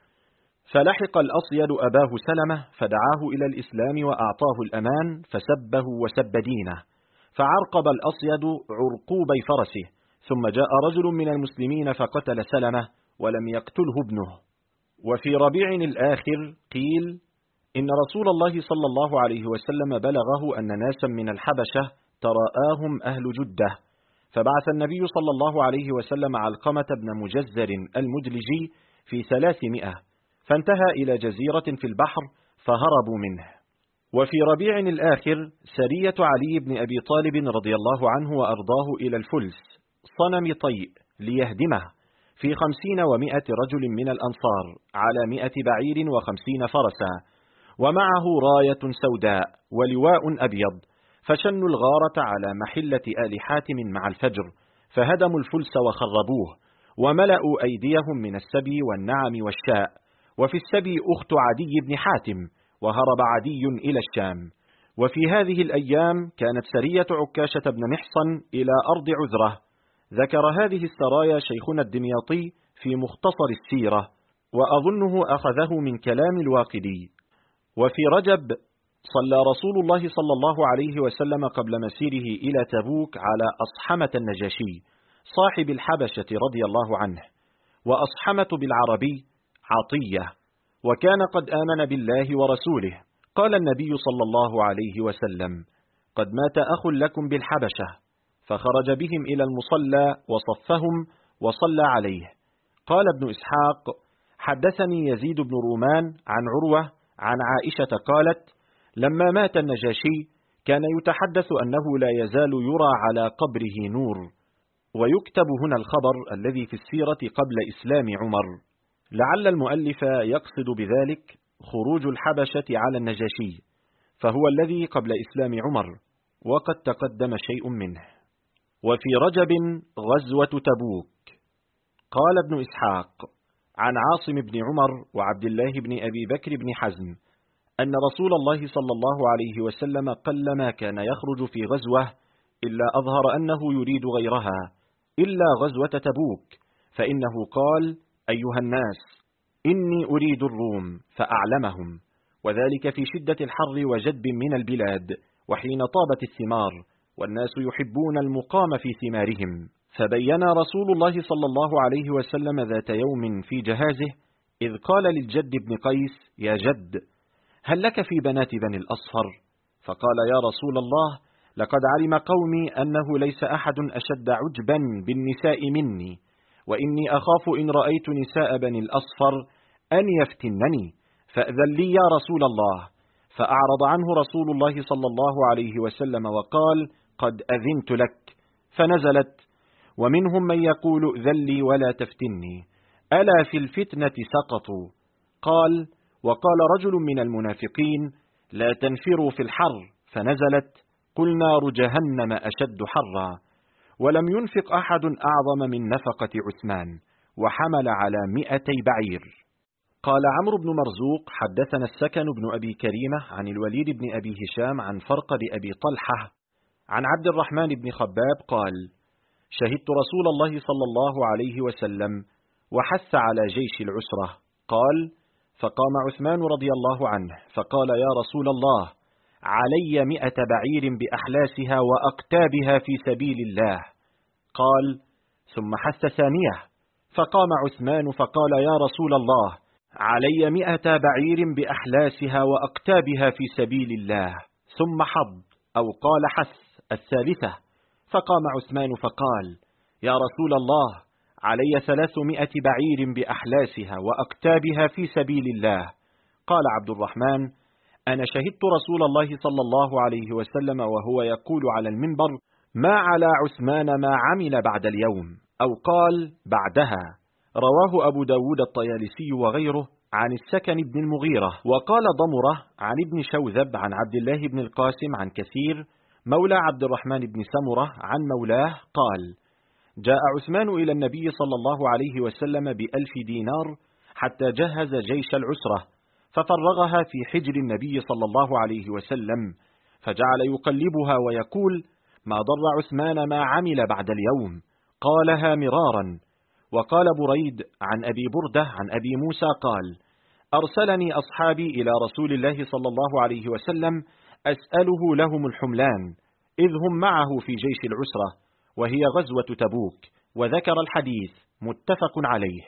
فلحق الأصيد أباه سلمة فدعاه إلى الإسلام وأعطاه الأمان فسبه وسب دينه، فعرقب الأصيد عرقوبي فرسه، ثم جاء رجل من المسلمين فقتل سلمة ولم يقتله ابنه. وفي ربيع الآخر قيل إن رسول الله صلى الله عليه وسلم بلغه أن ناسا من الحبشة تراءاهم أهل جدة، فبعث النبي صلى الله عليه وسلم علقمة بن مجزر المدلجي في 300، فانتهى إلى جزيرة في البحر فهربوا منه. وفي ربيع الآخر سرية علي بن أبي طالب رضي الله عنه وأرضاه إلى الفلس صنم طيء ليهدمه في 50 و100 رجل من الأنصار على 100 بعير و50 فرسا، ومعه راية سوداء ولواء أبيض، فشنوا الغارة على محلة آل حاتم مع الفجر، فهدموا الفلس وخربوه، وملأوا أيديهم من السبي والنعم والشاء. وفي السبي أخت عدي بن حاتم، وهرب عدي إلى الشام. وفي هذه الأيام كانت سرية عكاشة بن محصن إلى أرض عذرة. ذكر هذه السرايا شيخنا الدمياطي في مختصر السيرة، وأظنه أخذه من كلام الواقدي. وفي رجب صلى رسول الله صلى الله عليه وسلم قبل مسيره إلى تبوك على أصحمة النجاشي صاحب الحبشة رضي الله عنه، وأصحمة بالعربي عطية، وكان قد آمن بالله ورسوله. قال النبي صلى الله عليه وسلم: قد مات أخ لكم بالحبشة، فخرج بهم إلى المصلى وصفهم وصلى عليه. قال ابن إسحاق: حدثني يزيد بن رومان عن عروة عن عائشة قالت: لما مات النجاشي كان يتحدث أنه لا يزال يرى على قبره نور. ويكتب هنا الخبر الذي في السيرة قبل إسلام عمر، لعل المؤلف يقصد بذلك خروج الحبشة على النجاشي، فهو الذي قبل إسلام عمر، وقد تقدم شيء منه. وفي رجب غزوة تبوك. قال ابن إسحاق عن عاصم بن عمر وعبد الله بن أبي بكر بن حزم أن رسول الله صلى الله عليه وسلم قلما كان يخرج في غزوة إلا أظهر أنه يريد غيرها، إلا غزوة تبوك، فإنه قال: أيها الناس، إني أريد الروم، فأعلمهم، وذلك في شدة الحر وجدب من البلاد، وحين طابت الثمار، والناس يحبون المقام في ثمارهم. فبين رسول الله صلى الله عليه وسلم ذات يوم في جهازه إذ قال للجد بن قيس: يا جد، هل لك في بنات بني الأصفر؟ فقال: يا رسول الله، لقد علم قومي أنه ليس أحد أشد عجبا بالنساء مني، وإني أخاف إن رأيت نساء بني الأصفر أن يفتنني، فأذن لي يا رسول الله. فأعرض عنه رسول الله صلى الله عليه وسلم وقال: قد أذنت لك. فنزلت: ومنهم من يقول ائذن لي ولا تفتني، ألا في الفتنة سقطوا. قال: وقال رجل من المنافقين: لا تنفروا في الحر. فنزلت: قل نار جهنم أشد حرا. ولم ينفق أحد أعظم من نفقة عثمان، وحمل على 200 بعير. قال عمرو بن مرزوق: حدثنا السكن بن أبي كريمة عن الوليد بن أبي هشام عن فرقد أبي طلحة عن عبد الرحمن بن خباب قال: شهدت رسول الله صلى الله عليه وسلم وحث على جيش العسرة. قال: فقام عثمان رضي الله عنه فقال: يا رسول الله، علي 100 بعير بأحلاسها وأقتابها في سبيل الله. قال: ثم حث ثانية، فقام عثمان فقال: يا رسول الله، علي 100 بعير بأحلاسها وأقتابها في سبيل الله. ثم حض أو قال حث الثالثة، فقام عثمان فقال: يا رسول الله، علي 300 بعير بأحلاسها وأقتابها في سبيل الله. قال عبد الرحمن: أنا شهدت رسول الله صلى الله عليه وسلم وهو يقول على المنبر: ما على عثمان ما عمل بعد اليوم، أو قال بعدها. رواه أبو داود الطيالسي وغيره عن السكن بن المغيرة. وقال ضمرة عن ابن شوذب عن عبد الله بن القاسم عن كثير مولى عبد الرحمن بن سمرة عن مولاه قال: جاء عثمان إلى النبي صلى الله عليه وسلم ب1000 دينار حتى جهز جيش العسرة، ففرغها في حجر النبي صلى الله عليه وسلم، فجعل يقلبها ويقول: ما ضر عثمان ما عمل بعد اليوم، قالها مرارا. وقال بريد عن أبي بردة عن أبي موسى قال: أرسلني أصحابي إلى رسول الله صلى الله عليه وسلم أسأله لهم الحملان، إذ هم معه في جيش العسرة، وهي غزوة تبوك، وذكر الحديث متفق عليه.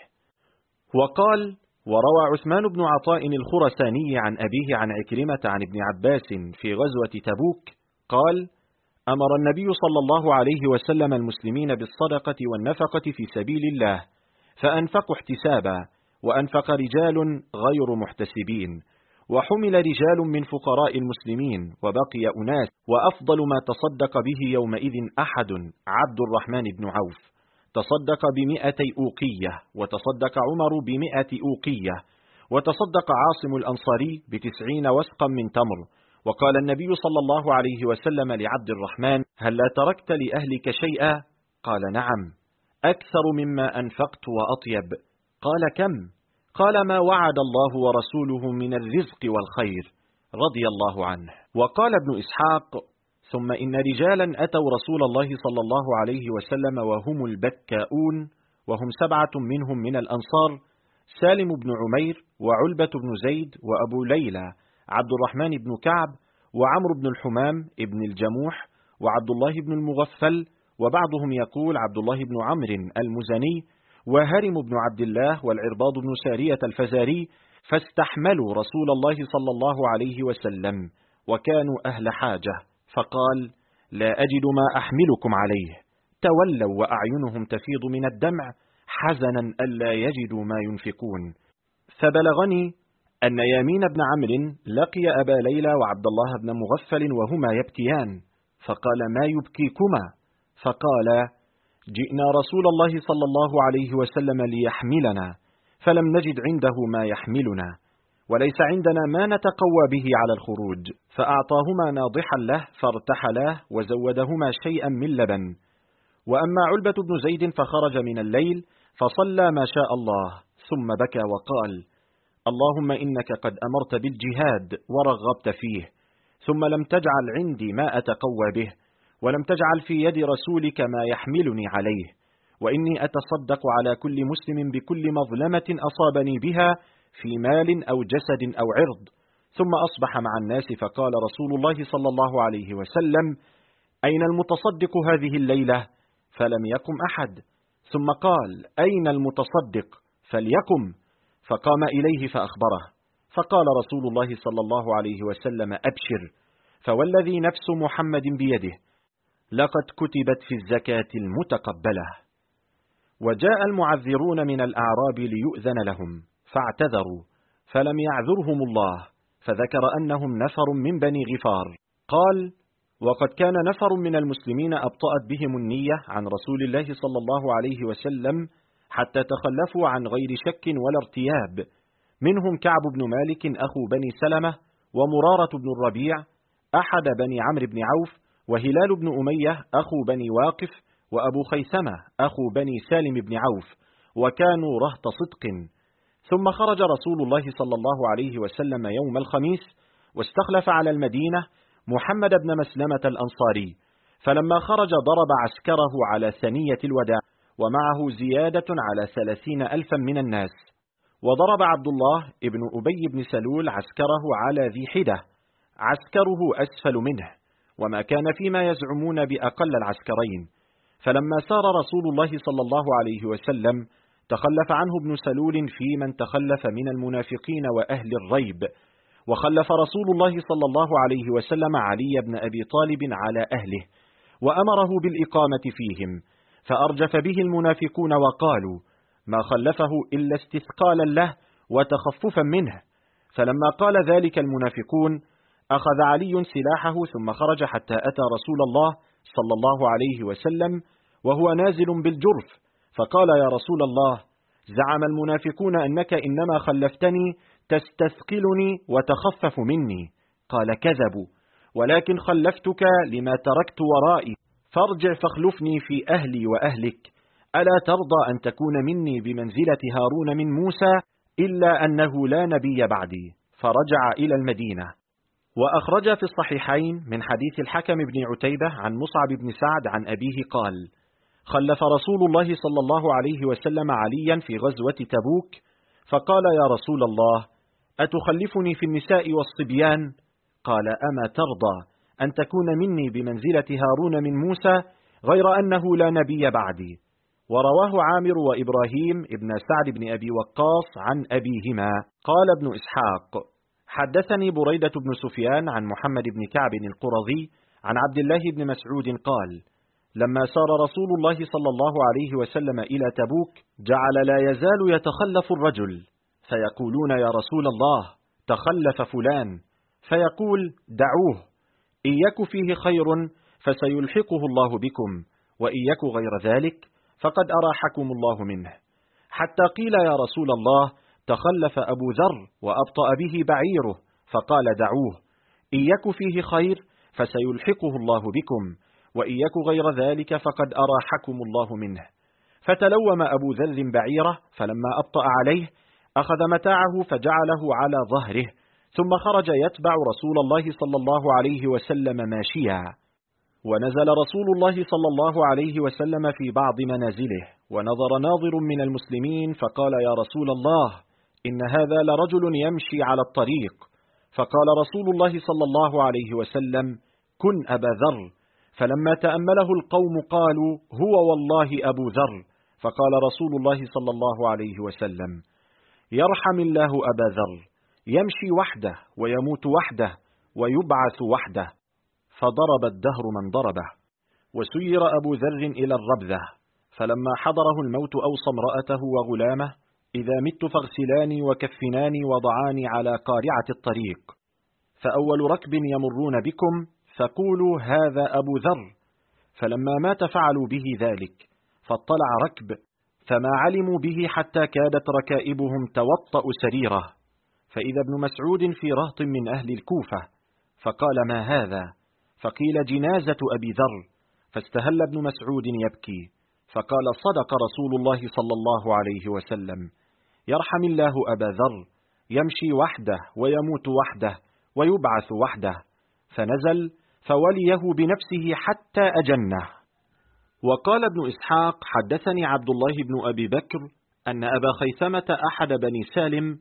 وقال: وروى عثمان بن عطاء الخرساني عن أبيه عن عكرمة عن ابن عباس في غزوة تبوك قال: أمر النبي صلى الله عليه وسلم المسلمين بالصدقة والنفقة في سبيل الله، فأنفقوا احتسابا، وأنفق رجال غير محتسبين، وحمل رجال من فقراء المسلمين، وبقي أناس، وأفضل ما تصدق به يومئذ أحد عبد الرحمن بن عوف، تصدق ب100 أوقية، وتصدق عمر ب100 أوقية، وتصدق عاصم الأنصاري ب90 وسقا من تمر. وقال النبي صلى الله عليه وسلم لعبد الرحمن: هل لا تركت لأهلك شيئا؟ قال: نعم، أكثر مما أنفقت وأطيب. قال: كم؟ قال: ما وعد الله ورسوله من الرزق والخير، رضي الله عنه. وقال ابن إسحاق: ثم إن رجالا أتوا رسول الله صلى الله عليه وسلم وهم البكاؤون، وهم 7 منهم من الأنصار: سالم بن عمير، وعلبة بن زيد، وأبو ليلى عبد الرحمن بن كعب، وعمرو بن الحمام ابن الجموح، وعبد الله بن المغفل، وبعضهم يقول عبد الله بن عمرو المزني، وهرم بن عبد الله، والعرباض بن سارية الفزاري، فاستحملوا رسول الله صلى الله عليه وسلم، وكانوا أهل حاجة، فقال: لا أجد ما أحملكم عليه. تولوا وأعينهم تفيض من الدمع حزنا ألا يجدوا ما ينفقون. فبلغني أن يامين بن عمرو لقي أبا ليلى وعبد الله بن مغفل وهما يبكيان، فقال: ما يبكيكما؟ فقال: جئنا رسول الله صلى الله عليه وسلم ليحملنا، فلم نجد عنده ما يحملنا، وليس عندنا ما نتقوى به على الخروج، فأعطاهما ناضحا له فارتحلا، وزودهما شيئا من لبن. وأما علبة بن زيد فخرج من الليل فصلى ما شاء الله، ثم بكى وقال: اللهم إنك قد أمرت بالجهاد ورغبت فيه، ثم لم تجعل عندي ما أتقوى به، ولم تجعل في يد رسولك ما يحملني عليه، وإني أتصدق على كل مسلم بكل مظلمة أصابني بها في مال أو جسد أو عرض. ثم أصبح مع الناس فقال رسول الله صلى الله عليه وسلم: أين المتصدق هذه الليلة؟ فلم يقم أحد. ثم قال: أين المتصدق؟ فليقم. فقام إليه فأخبره، فقال رسول الله صلى الله عليه وسلم: أبشر، فوالذي نفس محمد بيده لقد كتبت في الزكاة المتقبلة. وجاء المعذرون من الأعراب ليؤذن لهم، فاعتذروا، فلم يعذرهم الله، فذكر أنهم نفر من بني غفار. قال: وقد كان نفر من المسلمين أبطأت بهم النية عن رسول الله صلى الله عليه وسلم حتى تخلفوا عن غير شك ولا ارتياب، منهم كعب بن مالك أخو بني سلمة، ومرارة بن الربيع أحد بني عمرو بن عوف، وهلال بن أمية أخو بني واقف، وأبو خيثمة أخو بني سالم بن عوف، وكانوا رهط صدق. ثم خرج رسول الله صلى الله عليه وسلم يوم الخميس، واستخلف على المدينة محمد بن مسلمة الأنصاري، فلما خرج ضرب عسكره على ثنية الوداع، ومعه زيادة على 30,000 من الناس. وضرب عبد الله ابن أبي بن سلول عسكره على ذي حدة، عسكره أسفل منه، وما كان فيما يزعمون بأقل العسكرين. فلما سار رسول الله صلى الله عليه وسلم تخلف عنه ابن سلول في من تخلف من المنافقين وأهل الريب، وخلف رسول الله صلى الله عليه وسلم علي بن أبي طالب على أهله، وأمره بالإقامة فيهم، فأرجف به المنافقون وقالوا: ما خلفه إلا استثقالا له وتخففا منه. فلما قال ذلك المنافقون أخذ علي سلاحه، ثم خرج حتى أتى رسول الله صلى الله عليه وسلم وهو نازل بالجرف، فقال: يا رسول الله، زعم المنافقون أنك إنما خلفتني تستثقلني وتخفف مني. قال: كذبوا، ولكن خلفتك لما تركت ورائي، فارجع فاخلفني في أهلي وأهلك. ألا ترضى أن تكون مني بمنزلة هارون من موسى، إلا أنه لا نبي بعدي؟ فرجع إلى المدينة. وأخرج في الصحيحين من حديث الحكم بن عتيبة عن مصعب بن سعد عن أبيه قال: خلف رسول الله صلى الله عليه وسلم عليا في غزوة تبوك، فقال: يا رسول الله، أتخلفني في النساء والصبيان؟ قال: أما ترضى أن تكون مني بمنزلة هارون من موسى، غير أنه لا نبي بعدي. ورواه عامر وإبراهيم ابن سعد بن أبي وقاص عن أبيهما. قال ابن إسحاق: حدثني بريدة بن سفيان عن محمد بن كعب القرظي عن عبد الله بن مسعود قال: لما سار رسول الله صلى الله عليه وسلم إلى تبوك، جعل لا يزال يتخلف الرجل، فيقولون: يا رسول الله، تخلف فلان، فيقول: دعوه، إن يك فيه خير فسيلحقه الله بكم، وإن يك غير ذلك فقد أراحكم الله منه. حتى قيل: يا رسول الله، تخلف أبو ذر وأبطأ به بعيره، فقال: دعوه، إن يك فيه خير فسيلحقه الله بكم، وإن يك غير ذلك فقد أراحكم الله منه. فتلوم أبو ذر بعيره، فلما أبطأ عليه أخذ متاعه فجعله على ظهره، ثم خرج يتبع رسول الله صلى الله عليه وسلم ماشيا. ونزل رسول الله صلى الله عليه وسلم في بعض منازله، ونظر ناظر من المسلمين فقال: يا رسول الله، إن هذا لرجل يمشي على الطريق. فقال رسول الله صلى الله عليه وسلم: كن أبا ذر. فلما تأمله القوم قالوا: هو والله أبو ذر. فقال رسول الله صلى الله عليه وسلم: يرحم الله أبا ذر، يمشي وحده ويموت وحده ويبعث وحده. فضرب الدهر من ضربه. وسير أبو ذر إلى الربذة، فلما حضره الموت أوصى امرأته وغلامه: إذا مت فاغسلاني وكفناني وضعاني على قارعة الطريق، فأول ركب يمرون بكم فقولوا: هذا أبو ذر. فلما مات فعلوا به ذلك، فاطلع ركب فما علموا به حتى كادت ركائبهم توطأ سريره، فإذا ابن مسعود في رهط من أهل الكوفة، فقال: ما هذا؟ فقيل: جنازة أبي ذر. فاستهل ابن مسعود يبكي، فقال: صدق رسول الله صلى الله عليه وسلم: يرحم الله أبا ذر، يمشي وحده ويموت وحده ويبعث وحده. فنزل فوليه بنفسه حتى أجنه. وقال ابن إسحاق: حدثني عبد الله بن أبي بكر أن أبا خيثمة أحد بني سالم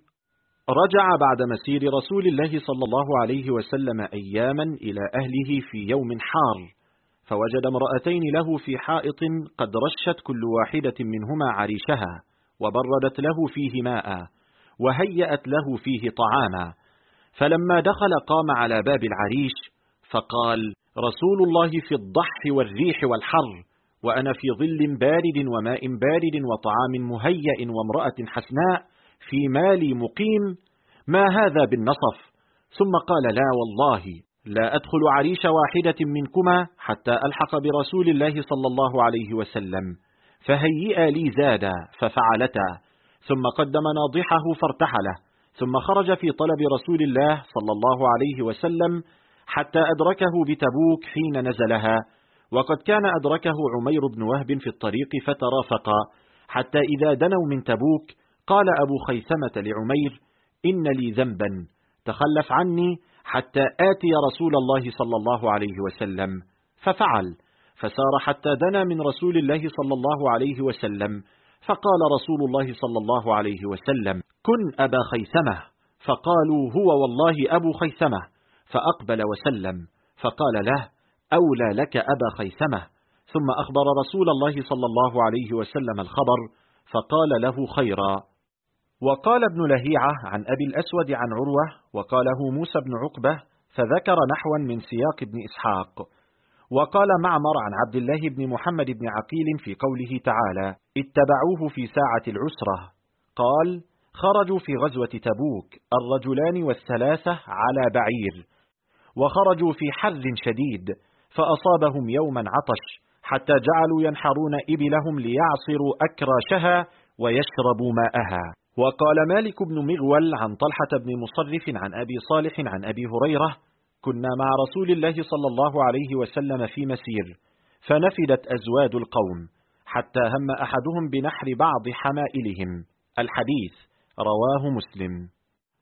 رجع بعد مسير رسول الله صلى الله عليه وسلم أياما إلى أهله في يوم حار، فوجد امرأتين له في حائط قد رشت كل واحدة منهما عريشها، وبردت له فيه ماء، وهيأت له فيه طعاما. فلما دخل قام على باب العريش فقال: رسول الله في الضح والريح والحر، وأنا في ظل بارد وماء بارد وطعام مهيأ وامرأة حسناء في مالي مقيم، ما هذا بالنصف؟ ثم قال: لا والله، لا أدخل عريش واحدة منكما حتى ألحق برسول الله صلى الله عليه وسلم، فهيئا لي زادا، ففعلتا، ثم قدم ناضحه فارتحله، ثم خرج في طلب رسول الله صلى الله عليه وسلم حتى أدركه بتبوك حين نزلها، وقد كان أدركه عمير بن وهب في الطريق فترافقا، حتى إذا دنوا من تبوك قال أبو خيثمة لعمير: إن لي ذنبا، تخلف عني حتى آتي رسول الله صلى الله عليه وسلم. ففعل، فسار حتى دنا من رسول الله صلى الله عليه وسلم، فقال رسول الله صلى الله عليه وسلم: كن أبا خيثمة. فقالوا: هو والله أبو خيثمة. فأقبل وسلم، فقال له: أولى لك أبا خيثمة. ثم أخبر رسول الله صلى الله عليه وسلم الخبر، فقال له: خيرا. وقال ابن لهيعة عن أبي الأسود عن عروة، وقاله موسى بن عقبة، فذكر نحوا من سياق ابن إسحاق. وقال معمر عن عبد الله بن محمد بن عقيل في قوله تعالى: اتبعوه في ساعة العسرة، قال: خرجوا في غزوة تبوك الرجلان والثلاثة على بعير، وخرجوا في حر شديد، فأصابهم يوما عطش، حتى جعلوا ينحرون إبلهم ليعصروا أكراشها ويشربوا ماءها. وقال مالك بن مغول عن طلحة بن مصرف عن أبي صالح عن أبي هريرة: كنا مع رسول الله صلى الله عليه وسلم في مسير، فنفدت أزواد القوم، حتى هم أحدهم بنحر بعض حمائلهم. الحديث رواه مسلم.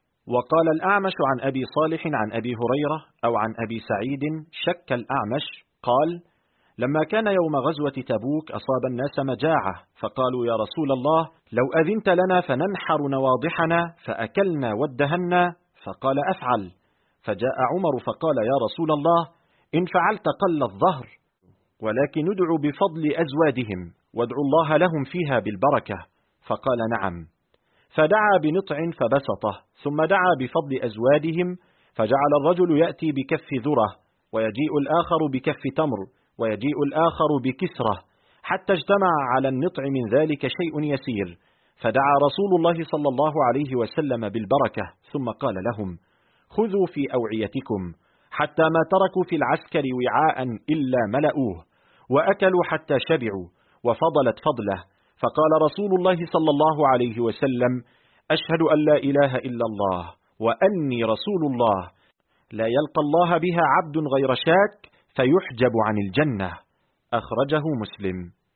وقال الأعمش عن أبي صالح عن أبي هريرة أو عن أبي سعيد، شك الأعمش، قال: لما كان يوم غزوة تبوك أصاب الناس مجاعة، فقالوا يا رسول الله لو أذنت لنا فننحر نواضحنا فأكلنا وادهنا، فقال أفعل. فجاء عمر فقال يا رسول الله إن فعلت قل الظهر، ولكن ندعو بفضل أزوادهم وادعوا الله لهم فيها بالبركة. فقال نعم. فدعا بنطع فبسطه، ثم دعا بفضل أزوادهم، فجعل الرجل يأتي بكف ذرة، ويجيء الآخر بكف تمر، ويجيء الآخر بكسرة، حتى اجتمع على النطع من ذلك شيء يسير. فدعا رسول الله صلى الله عليه وسلم بالبركة، ثم قال لهم خذوا في أوعيتكم، حتى ما تركوا في العسكر وعاء إلا ملأوه، وأكلوا حتى شبعوا، وفضلت فضله. فقال رسول الله صلى الله عليه وسلم أشهد أن لا إله إلا الله وأني رسول الله، لا يلقى الله بها عبد غير شاك فيحجب عن الجنة. أخرجه مسلم.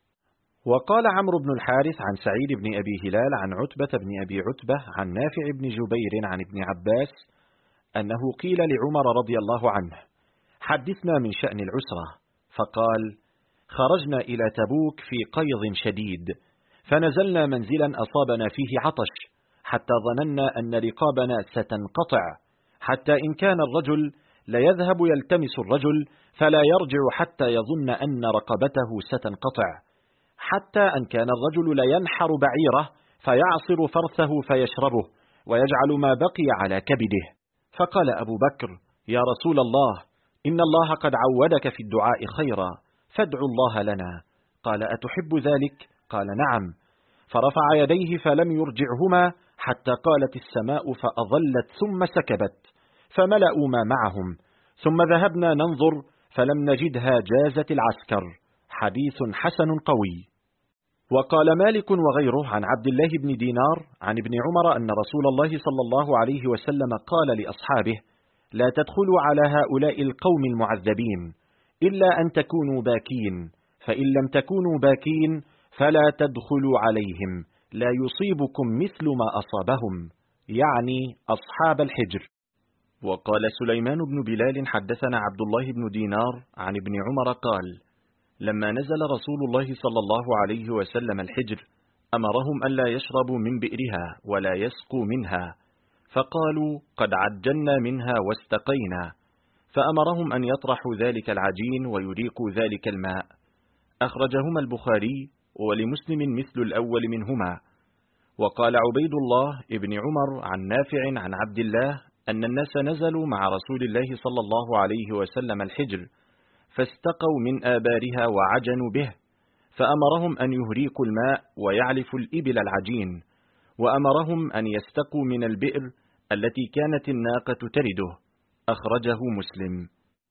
وقال عمرو بن الحارث عن سعيد بن أبي هلال عن عتبة بن أبي عتبة عن نافع بن جبير عن ابن عباس أنه قيل لعمر رضي الله عنه حدثنا من شأن العسرة، فقال خرجنا إلى تبوك في قيض شديد، فنزلنا منزلا أصابنا فيه عطش، حتى ظننا أن رقابنا ستنقطع، حتى إن كان الرجل ليذهب يلتمس الرجل فلا يرجع حتى يظن أن رقبته ستنقطع، حتى أن كان الرجل لينحر بعيره فيعصر فرثه فيشربه ويجعل ما بقي على كبده. فقال أبو بكر يا رسول الله إن الله قد عودك في الدعاء خيرا، فادعوا الله لنا. قال أتحب ذلك؟ قال نعم. فرفع يديه فلم يرجعهما حتى قالت السماء فأظلت ثم سكبت، فملأوا ما معهم، ثم ذهبنا ننظر فلم نجدها جازت العسكر. حديث حسن قوي. وقال مالك وغيره عن عبد الله بن دينار عن ابن عمر أن رسول الله صلى الله عليه وسلم قال لأصحابه لا تدخلوا على هؤلاء القوم المعذبين إلا أن تكونوا باكين، فإن لم تكونوا باكين فلا تدخلوا عليهم، لا يصيبكم مثل ما أصابهم، يعني أصحاب الحجر. وقال سليمان بن بلال حدثنا عبد الله بن دينار عن ابن عمر قال لما نزل رسول الله صلى الله عليه وسلم الحجر أمرهم ألا يشربوا من بئرها ولا يسقوا منها، فقالوا قد عجلنا منها واستقينا، فأمرهم أن يطرحوا ذلك العجين ويريقوا ذلك الماء. أخرجهما البخاري، ولمسلم مثل الأول منهما. وقال عبيد الله ابن عمر عن نافع عن عبد الله أن الناس نزلوا مع رسول الله صلى الله عليه وسلم الحجر، فاستقوا من آبارها وعجنوا به، فأمرهم أن يهريقوا الماء ويعلفوا الإبل العجين، وأمرهم أن يستقوا من البئر التي كانت الناقة ترده. أخرجه مسلم.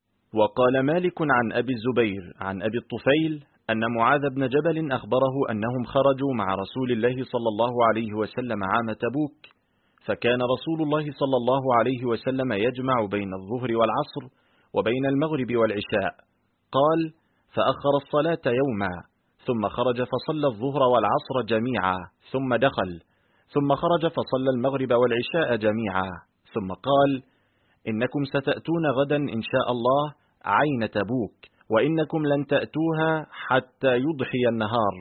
وقال مالك عن أبي الزبير عن أبي الطفيل أن معاذ بن جبل أخبره أنهم خرجوا مع رسول الله صلى الله عليه وسلم عام تبوك، فكان رسول الله صلى الله عليه وسلم يجمع بين الظهر والعصر وبين المغرب والعشاء. قال فأخر الصلاة يوما، ثم خرج فصلى الظهر والعصر جميعا، ثم دخل، ثم خرج فصلى المغرب والعشاء جميعا، ثم قال إنكم ستأتون غدا إن شاء الله عين تبوك، وإنكم لن تأتوها حتى يضحي النهار،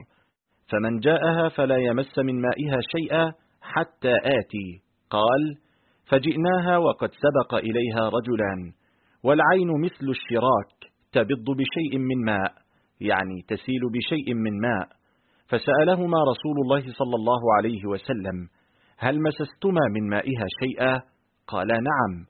فمن جاءها فلا يمس من مائها شيئا حتى آتي. قال فجئناها وقد سبق إليها رجلان، والعين مثل الشراك تبض بشيء من ماء، يعني تسيل بشيء من ماء، فسألهما رسول الله صلى الله عليه وسلم هل مسستما من مائها شيئا؟ قالا نعم،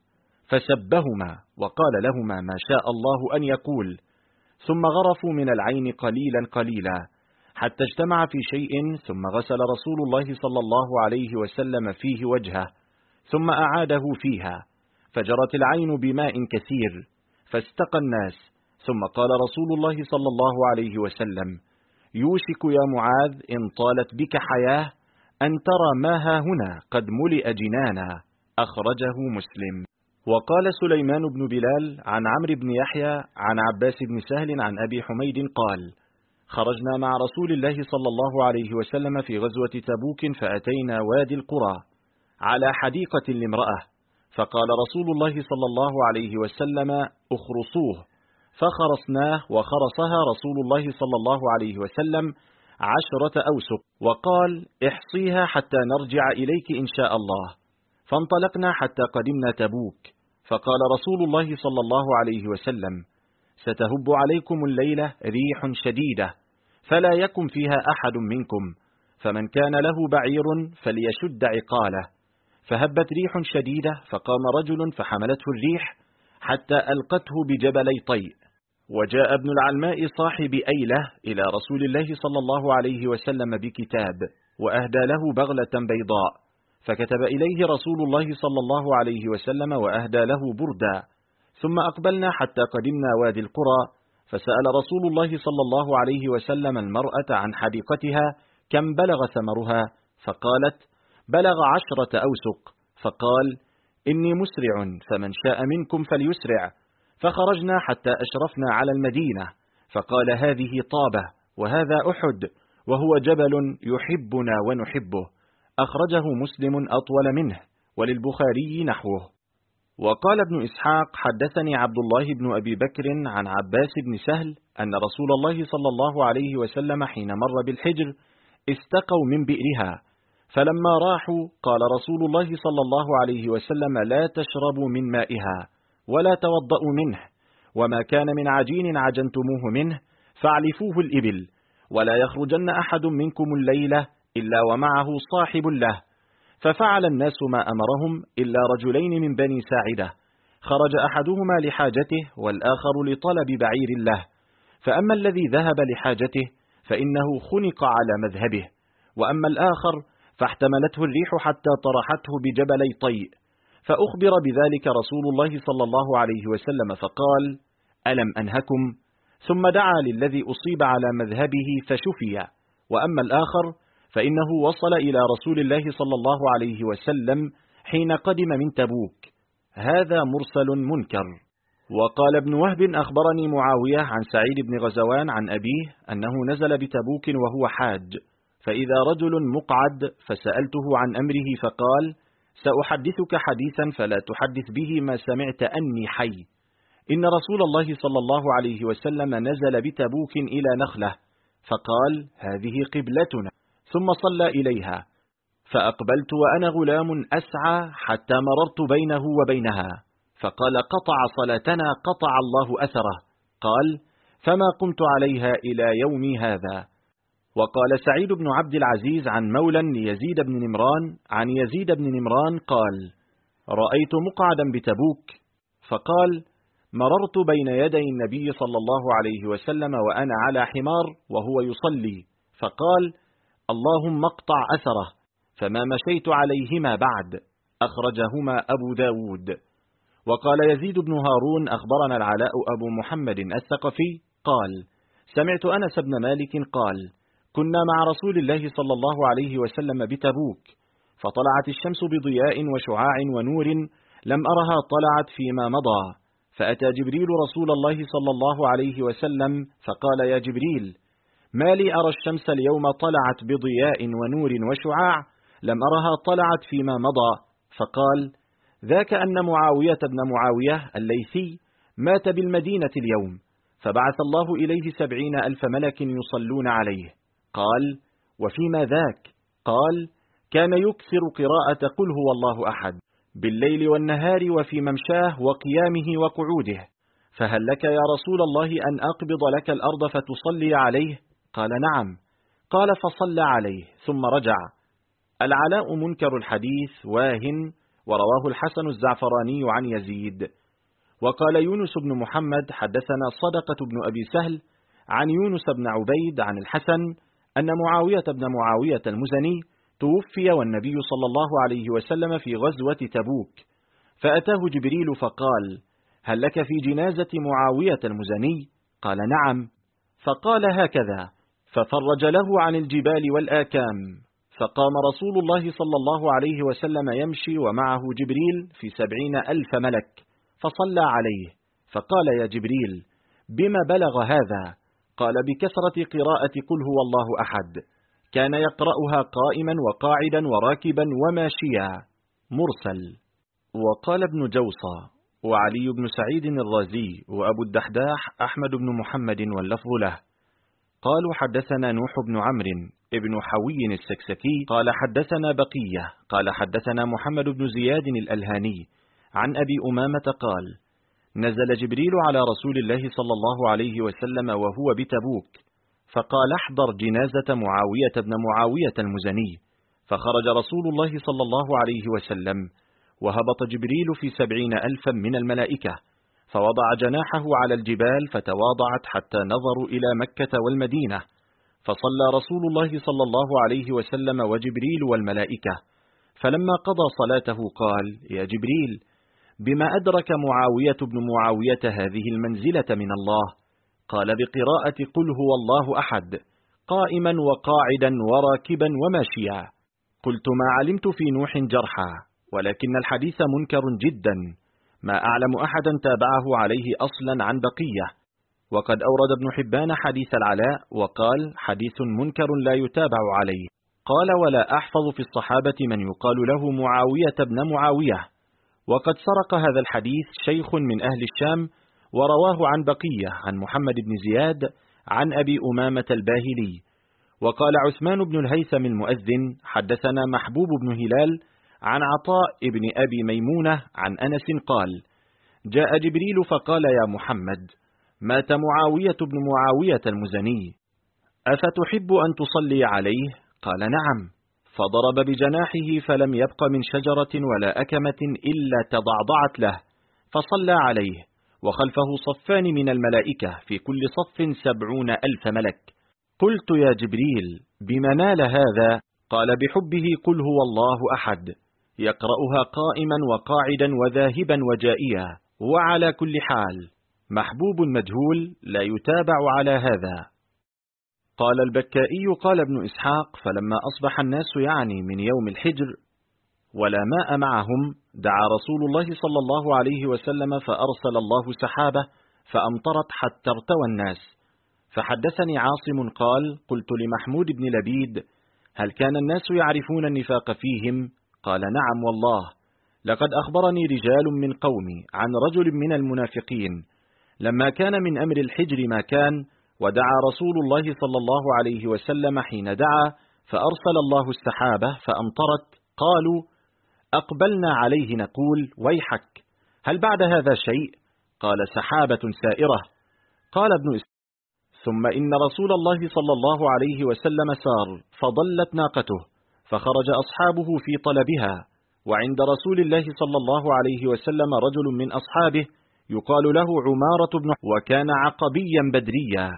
فسبهما وقال لهما ما شاء الله أن يقول، ثم غرفوا من العين قليلا قليلا حتى اجتمع في شيء، ثم غسل رسول الله صلى الله عليه وسلم فيه وجهه، ثم أعاده فيها، فجرت العين بماء كثير، فاستقى الناس، ثم قال رسول الله صلى الله عليه وسلم يوشك يا معاذ إن طالت بك حياة أن ترى ما ها هنا قد ملئ جنانا. أخرجه مسلم. وقال سليمان بن بلال عن عمرو بن يحيى عن عباس بن سهل عن أبي حميد قال خرجنا مع رسول الله صلى الله عليه وسلم في غزوة تبوك، فأتينا وادي القرى على حديقة لامرأة، فقال رسول الله صلى الله عليه وسلم اخرصوه، فخرصناه وخرصها رسول الله صلى الله عليه وسلم 10 أوسق، وقال: احصيها حتى نرجع إليك إن شاء الله. فانطلقنا حتى قدمنا تبوك، فقال رسول الله صلى الله عليه وسلم: ستهب عليكم الليلة ريح شديدة، فلا يكن فيها أحد منكم، فمن كان له بعير فليشد عقاله. فهبت ريح شديدة، فقام رجل فحملته الريح حتى ألقته بجبلي طيء. وجاء ابن العلماء صاحب أيلة إلى رسول الله صلى الله عليه وسلم بكتاب، وأهدى له بغلة بيضاء، فكتب إليه رسول الله صلى الله عليه وسلم وأهدى له بردا. ثم أقبلنا حتى قدمنا وادي القرى، فسأل رسول الله صلى الله عليه وسلم المرأة عن حديقتها كم بلغ ثمرها، فقالت: بلغ 10 أوسق. فقال: إني مسرع، فمن شاء منكم فليسرع. فخرجنا حتى أشرفنا على المدينة، فقال: هذه طابة، وهذا أحد، وهو جبل يحبنا ونحبه. أخرجه مسلم أطول منه، وللبخاري نحوه. وقال ابن إسحاق: حدثني عبد الله بن أبي بكر عن عباس بن سهل أن رسول الله صلى الله عليه وسلم حين مر بالحجر استقوا من بئرها، فلما راحوا قال رسول الله صلى الله عليه وسلم: لا تشربوا من مائها ولا توضأوا منه، وما كان من عجين عجنتموه منه فاعلفوه الإبل، ولا يخرجن أحد منكم الليلة إلا ومعه صاحب له. ففعل الناس ما أمرهم إلا رجلين من بني ساعدة، خرج أحدهما لحاجته والآخر لطلب بعير له. فأما الذي ذهب لحاجته فإنه خنق على مذهبه، وأما الآخر فاحتملته الريح حتى طرحته بجبلي طيء. فأخبر بذلك رسول الله صلى الله عليه وسلم فقال: ألم أنهكم؟ ثم دعا للذي أصيب على مذهبه فشفي. وأما الآخر فإنه وصل إلى رسول الله صلى الله عليه وسلم حين قدم من تبوك. هذا مرسل منكر. وقال ابن وهب: أخبرني معاوية عن سعيد بن غزوان عن أبيه أنه نزل بتبوك وهو حاج، فإذا رجل مقعد فسألته عن أمره فقال: سأحدثك حديثا فلا تحدث به ما سمعت أني حي. إن رسول الله صلى الله عليه وسلم نزل بتبوك إلى نخلة، فقال: هذه قبلتنا، ثم صلى إليها. فأقبلت وأنا غلام أسعى حتى مررت بينه وبينها، فقال: قطع صلاتنا قطع الله أثره. قال: فما قمت عليها إلى يومي هذا. وقال سعيد بن عبد العزيز عن مولى ليزيد بن نمران عن يزيد بن نمران قال: رأيت مقعدا بتبوك، فقال: مررت بين يدي النبي صلى الله عليه وسلم وأنا على حمار وهو يصلي، فقال: اللهم اقطع أثره، فما مشيت عليهما بعد. أخرجهما أبو داود. وقال يزيد بن هارون: أخبرنا العلاء أبو محمد الثقفي قال: سمعت أنس بن مالك قال: كنا مع رسول الله صلى الله عليه وسلم بتبوك، فطلعت الشمس بضياء وشعاع ونور لم أرها طلعت فيما مضى، فأتى جبريل رسول الله صلى الله عليه وسلم فقال: يا جبريل، ما لي أرى الشمس اليوم طلعت بضياء ونور وشعاع لم أرها طلعت فيما مضى. فقال: ذاك أن معاوية بن معاوية الليثي مات بالمدينة اليوم، فبعث الله إليه 70,000 ملك يصلون عليه. قال: وفيما ذاك؟ قال: كان يكثر قراءة قل هو الله أحد بالليل والنهار وفي ممشاه وقيامه وقعوده، فهل لك يا رسول الله أن أقبض لك الأرض فتصلي عليه؟ قال: نعم. قال: فصلى عليه ثم رجع. العلاء منكر الحديث واهن، ورواه الحسن الزعفراني عن يزيد. وقال يونس بن محمد: حدثنا صدقة بن أبي سهل عن يونس بن عبيد عن الحسن أن معاوية بن معاوية المزني توفي والنبي صلى الله عليه وسلم في غزوة تبوك، فأتاه جبريل فقال: هل لك في جنازة معاوية المزني؟ قال: نعم. فقال: هكذا، ففرج له عن الجبال والآكام. فقام رسول الله صلى الله عليه وسلم يمشي ومعه جبريل في 70,000 ملك، فصلى عليه، فقال: يا جبريل، بما بلغ هذا؟ قال: بكثرة قراءة قل هو الله أحد، كان يقرأها قائما وقاعدا وراكبا وماشيا. مرسل. وقال ابن جوصى: وعلي بن سعيد الرازي وأبو الدحداح أحمد بن محمد واللفظ له. قالوا حدثنا نوح بن عمرو ابن حوي السكسكي قال حدثنا بقية قال حدثنا محمد بن زياد الألهاني عن أبي أمامة قال نزل جبريل على رسول الله صلى الله عليه وسلم وهو بتبوك، فقال احضر جنازة معاوية بن معاوية المزني، فخرج رسول الله صلى الله عليه وسلم، وهبط جبريل في 70,000 من الملائكة، فوضع جناحه على الجبال فتواضعت حتى نظروا إلى مكة والمدينة، فصلى رسول الله صلى الله عليه وسلم وجبريل والملائكة، فلما قضى صلاته قال يا جبريل بما أدرك معاوية بن معاوية هذه المنزلة من الله؟ قال بقراءة قل هو الله أحد قائما وقاعدا وراكبا وماشيا. قلت ما علمت في نوح جرحا، ولكن الحديث منكر جدا، ما أعلم أحدا تابعه عليه أصلا عن بقية. وقد أورد ابن حبان حديث العلاء وقال حديث منكر لا يتابع عليه. قال ولا أحفظ في الصحابة من يقال له معاوية بن معاوية. وقد سرق هذا الحديث شيخ من أهل الشام ورواه عن بقية عن محمد بن زياد عن أبي أمامة الباهلي. وقال عثمان بن الهيثم المؤذن حدثنا محبوب بن هلال عن عطاء بن أبي ميمونة عن أنس قال جاء جبريل فقال يا محمد مات معاوية بن معاوية المزني، أفتحب أن تصلي عليه؟ قال نعم، فضرب بجناحه فلم يبق من شجرة ولا أكمة إلا تضعضعت له، فصلى عليه، وخلفه صفان من الملائكة في كل صف 70,000 ملك. قلت يا جبريل بما نال هذا؟ قال بحبه قل هو الله أحد، يقرأها قائما وقاعدا وذاهبا وجائيا وعلى كل حال، محبوب مجهول لا يتابع على هذا. قال البكائي قال ابن إسحاق فلما أصبح الناس يعني من يوم الحجر ولا ماء معهم دعا رسول الله صلى الله عليه وسلم فأرسل الله سحابة فأمطرت حتى ارتوى الناس. فحدثني عاصم قال قلت لمحمود بن لبيد هل كان الناس يعرفون النفاق فيهم؟ قال نعم والله، لقد أخبرني رجال من قومي عن رجل من المنافقين لما كان من أمر الحجر ما كان، ودعا رسول الله صلى الله عليه وسلم حين دعا فأرسل الله السحابة فأمطرت، قالوا أقبلنا عليه نقول ويحك هل بعد هذا شيء؟ قال سحابة سائرة. قال ابن إسحاق ثم إن رسول الله صلى الله عليه وسلم سار فضلت ناقته، فخرج أصحابه في طلبها، وعند رسول الله صلى الله عليه وسلم رجل من أصحابه يقال له عمارة بن، وكان عقبيا بدريا،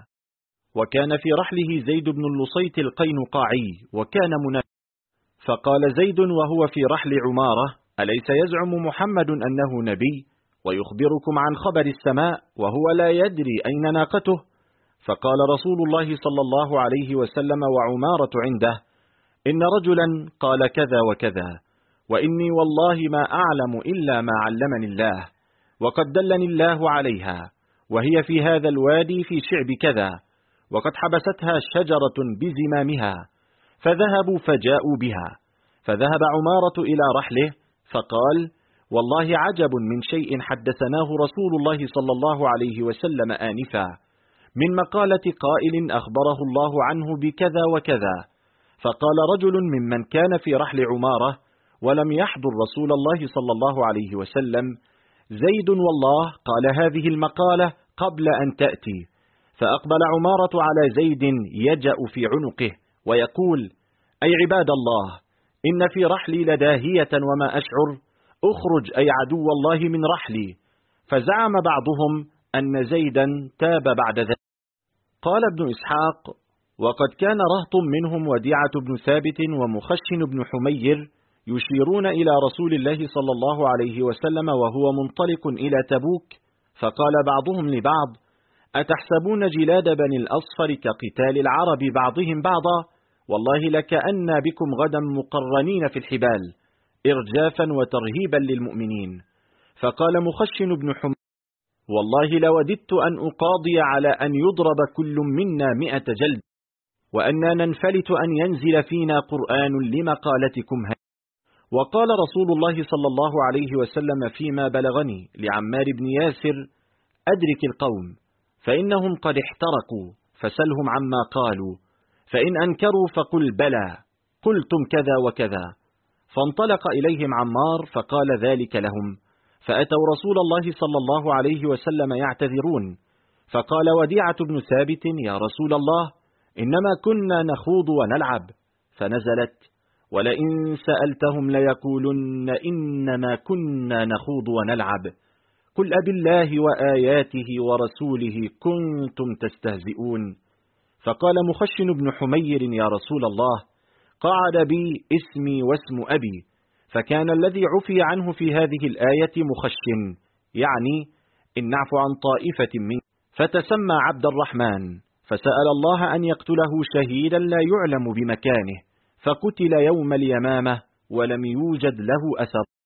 وكان في رحله زيد بن اللصيط القينقاعي وكان منافقا. فقال زيد وهو في رحل عمارة أليس يزعم محمد أنه نبي ويخبركم عن خبر السماء وهو لا يدري أين ناقته؟ فقال رسول الله صلى الله عليه وسلم وعمارة عنده إن رجلا قال كذا وكذا، وإني والله ما أعلم إلا ما علمني الله، وقد دلني الله عليها، وهي في هذا الوادي في شعب كذا، وقد حبستها شجرة بزمامها، فذهبوا فجاءوا بها. فذهب عمارة إلى رحله فقال والله عجب من شيء حدثناه رسول الله صلى الله عليه وسلم آنفا من مقالة قائل أخبره الله عنه بكذا وكذا. فقال رجل ممن كان في رحل عمارة ولم يحضر رسول الله صلى الله عليه وسلم زيد والله قال هذه المقالة قبل أن تأتي. فأقبل عمارة على زيد يجأ في عنقه ويقول أي عباد الله إن في رحلي لداهية وما أشعر، أخرج أي عدو الله من رحلي. فزعم بعضهم أن زيدا تاب بعد ذلك. قال ابن إسحاق وقد كان رهط منهم وديعة بن ثابت ومخشن بن حمير يشيرون إلى رسول الله صلى الله عليه وسلم وهو منطلق إلى تبوك، فقال بعضهم لبعض أتحسبون جلاد بني الأصفر كقتال العرب بعضهم بعضا؟ والله لكأن بكم غدا مقرنين في الحبال إرجافا وترهيبا للمؤمنين. فقال مخشن بن حمير والله لوددت أن أقاضي على أن يضرب كل منا 100 جلد، وأننا ننفلت أن ينزل فينا قرآن لمقالتكم هذه، وقال رسول الله صلى الله عليه وسلم فيما بلغني لعمار بن ياسر: أدرك القوم فإنهم قد احترقوا، فسلهم عما قالوا، فإن أنكروا فقل بلى قلتم كذا وكذا. فانطلق إليهم عمار فقال ذلك لهم، فأتوا رسول الله صلى الله عليه وسلم يعتذرون، فقال وديعة بن ثابت: يا رسول الله، إنما كنا نخوض ونلعب. فنزلت: ولئن سألتهم ليقولن إنما كنا نخوض ونلعب، قل أبالله وآياته ورسوله كنتم تستهزئون. فقال مخشن بن حمير: يا رسول الله، قعد بي اسمي واسم أبي، فكان الذي عفي عنه في هذه الآية مخشن، يعني إن نعفو عن طائفة منه، فتسمى عبد الرحمن، فسأل الله أن يقتله شهيدا لا يعلم بمكانه، فقتل يوم اليمامة ولم يوجد له أثر.